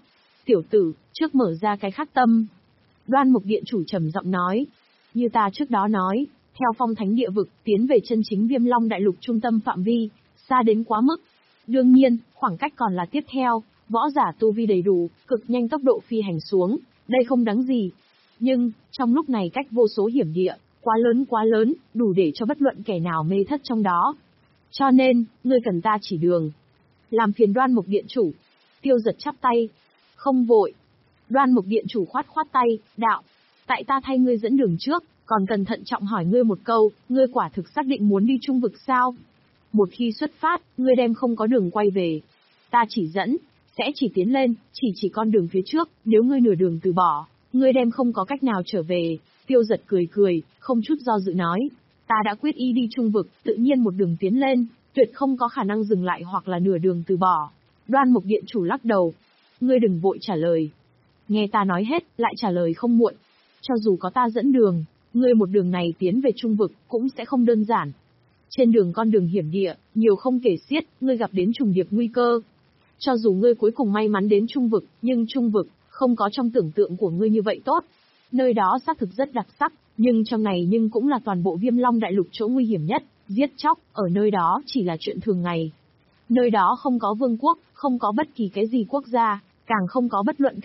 Tiểu tử, trước mở ra cái khắc tâm. Đoan Mục Điện chủ trầm giọng nói. Như ta trước đó nói, theo phong thánh địa vực, tiến về chân chính Viêm Long đại lục trung tâm phạm vi, xa đến quá mức. Đương nhiên, khoảng cách còn là tiếp theo, võ giả tu vi đầy đủ, cực nhanh tốc độ phi hành xuống, đây không đáng gì. Nhưng, trong lúc này cách vô số hiểm địa, quá lớn quá lớn, đủ để cho bất luận kẻ nào mê thất trong đó. Cho nên, ngươi cần ta chỉ đường. Làm phiền Đoan Mục Điện chủ. Tiêu Giật chắp tay. Không vội. Đoan Mục Điện chủ khoát khoát tay, đạo. Tại ta thay ngươi dẫn đường trước, còn cần thận trọng hỏi ngươi một câu, ngươi quả thực xác định muốn đi trung vực sao? Một khi xuất phát, ngươi đem không có đường quay về. Ta chỉ dẫn, sẽ chỉ tiến lên, chỉ chỉ con đường phía trước, nếu ngươi nửa đường từ bỏ, ngươi đem không có cách nào trở về. Tiêu Giật cười cười, không chút do dự nói. Ta đã quyết ý đi trung vực, tự nhiên một đường tiến lên, tuyệt không có khả năng dừng lại hoặc là nửa đường từ bỏ. Đoan Mục Điện chủ lắc đầu. Ngươi đừng vội trả lời. Nghe ta nói hết, lại trả lời không muộn. Cho dù có ta dẫn đường, ngươi một đường này tiến về trung vực, cũng sẽ không đơn giản. Trên đường con đường hiểm địa, nhiều không kể xiết, ngươi gặp đến trùng điệp nguy cơ. Cho dù ngươi cuối cùng may mắn đến trung vực, nhưng trung vực, không có trong tưởng tượng của ngươi như vậy tốt. Nơi đó xác thực rất đặc sắc, nhưng trong này nhưng cũng là toàn bộ Viêm Long đại lục chỗ nguy hiểm nhất, giết chóc, ở nơi đó chỉ là chuyện thường ngày. Nơi đó không có vương quốc, không có bất kỳ cái gì quốc gia, càng không có bất luận cái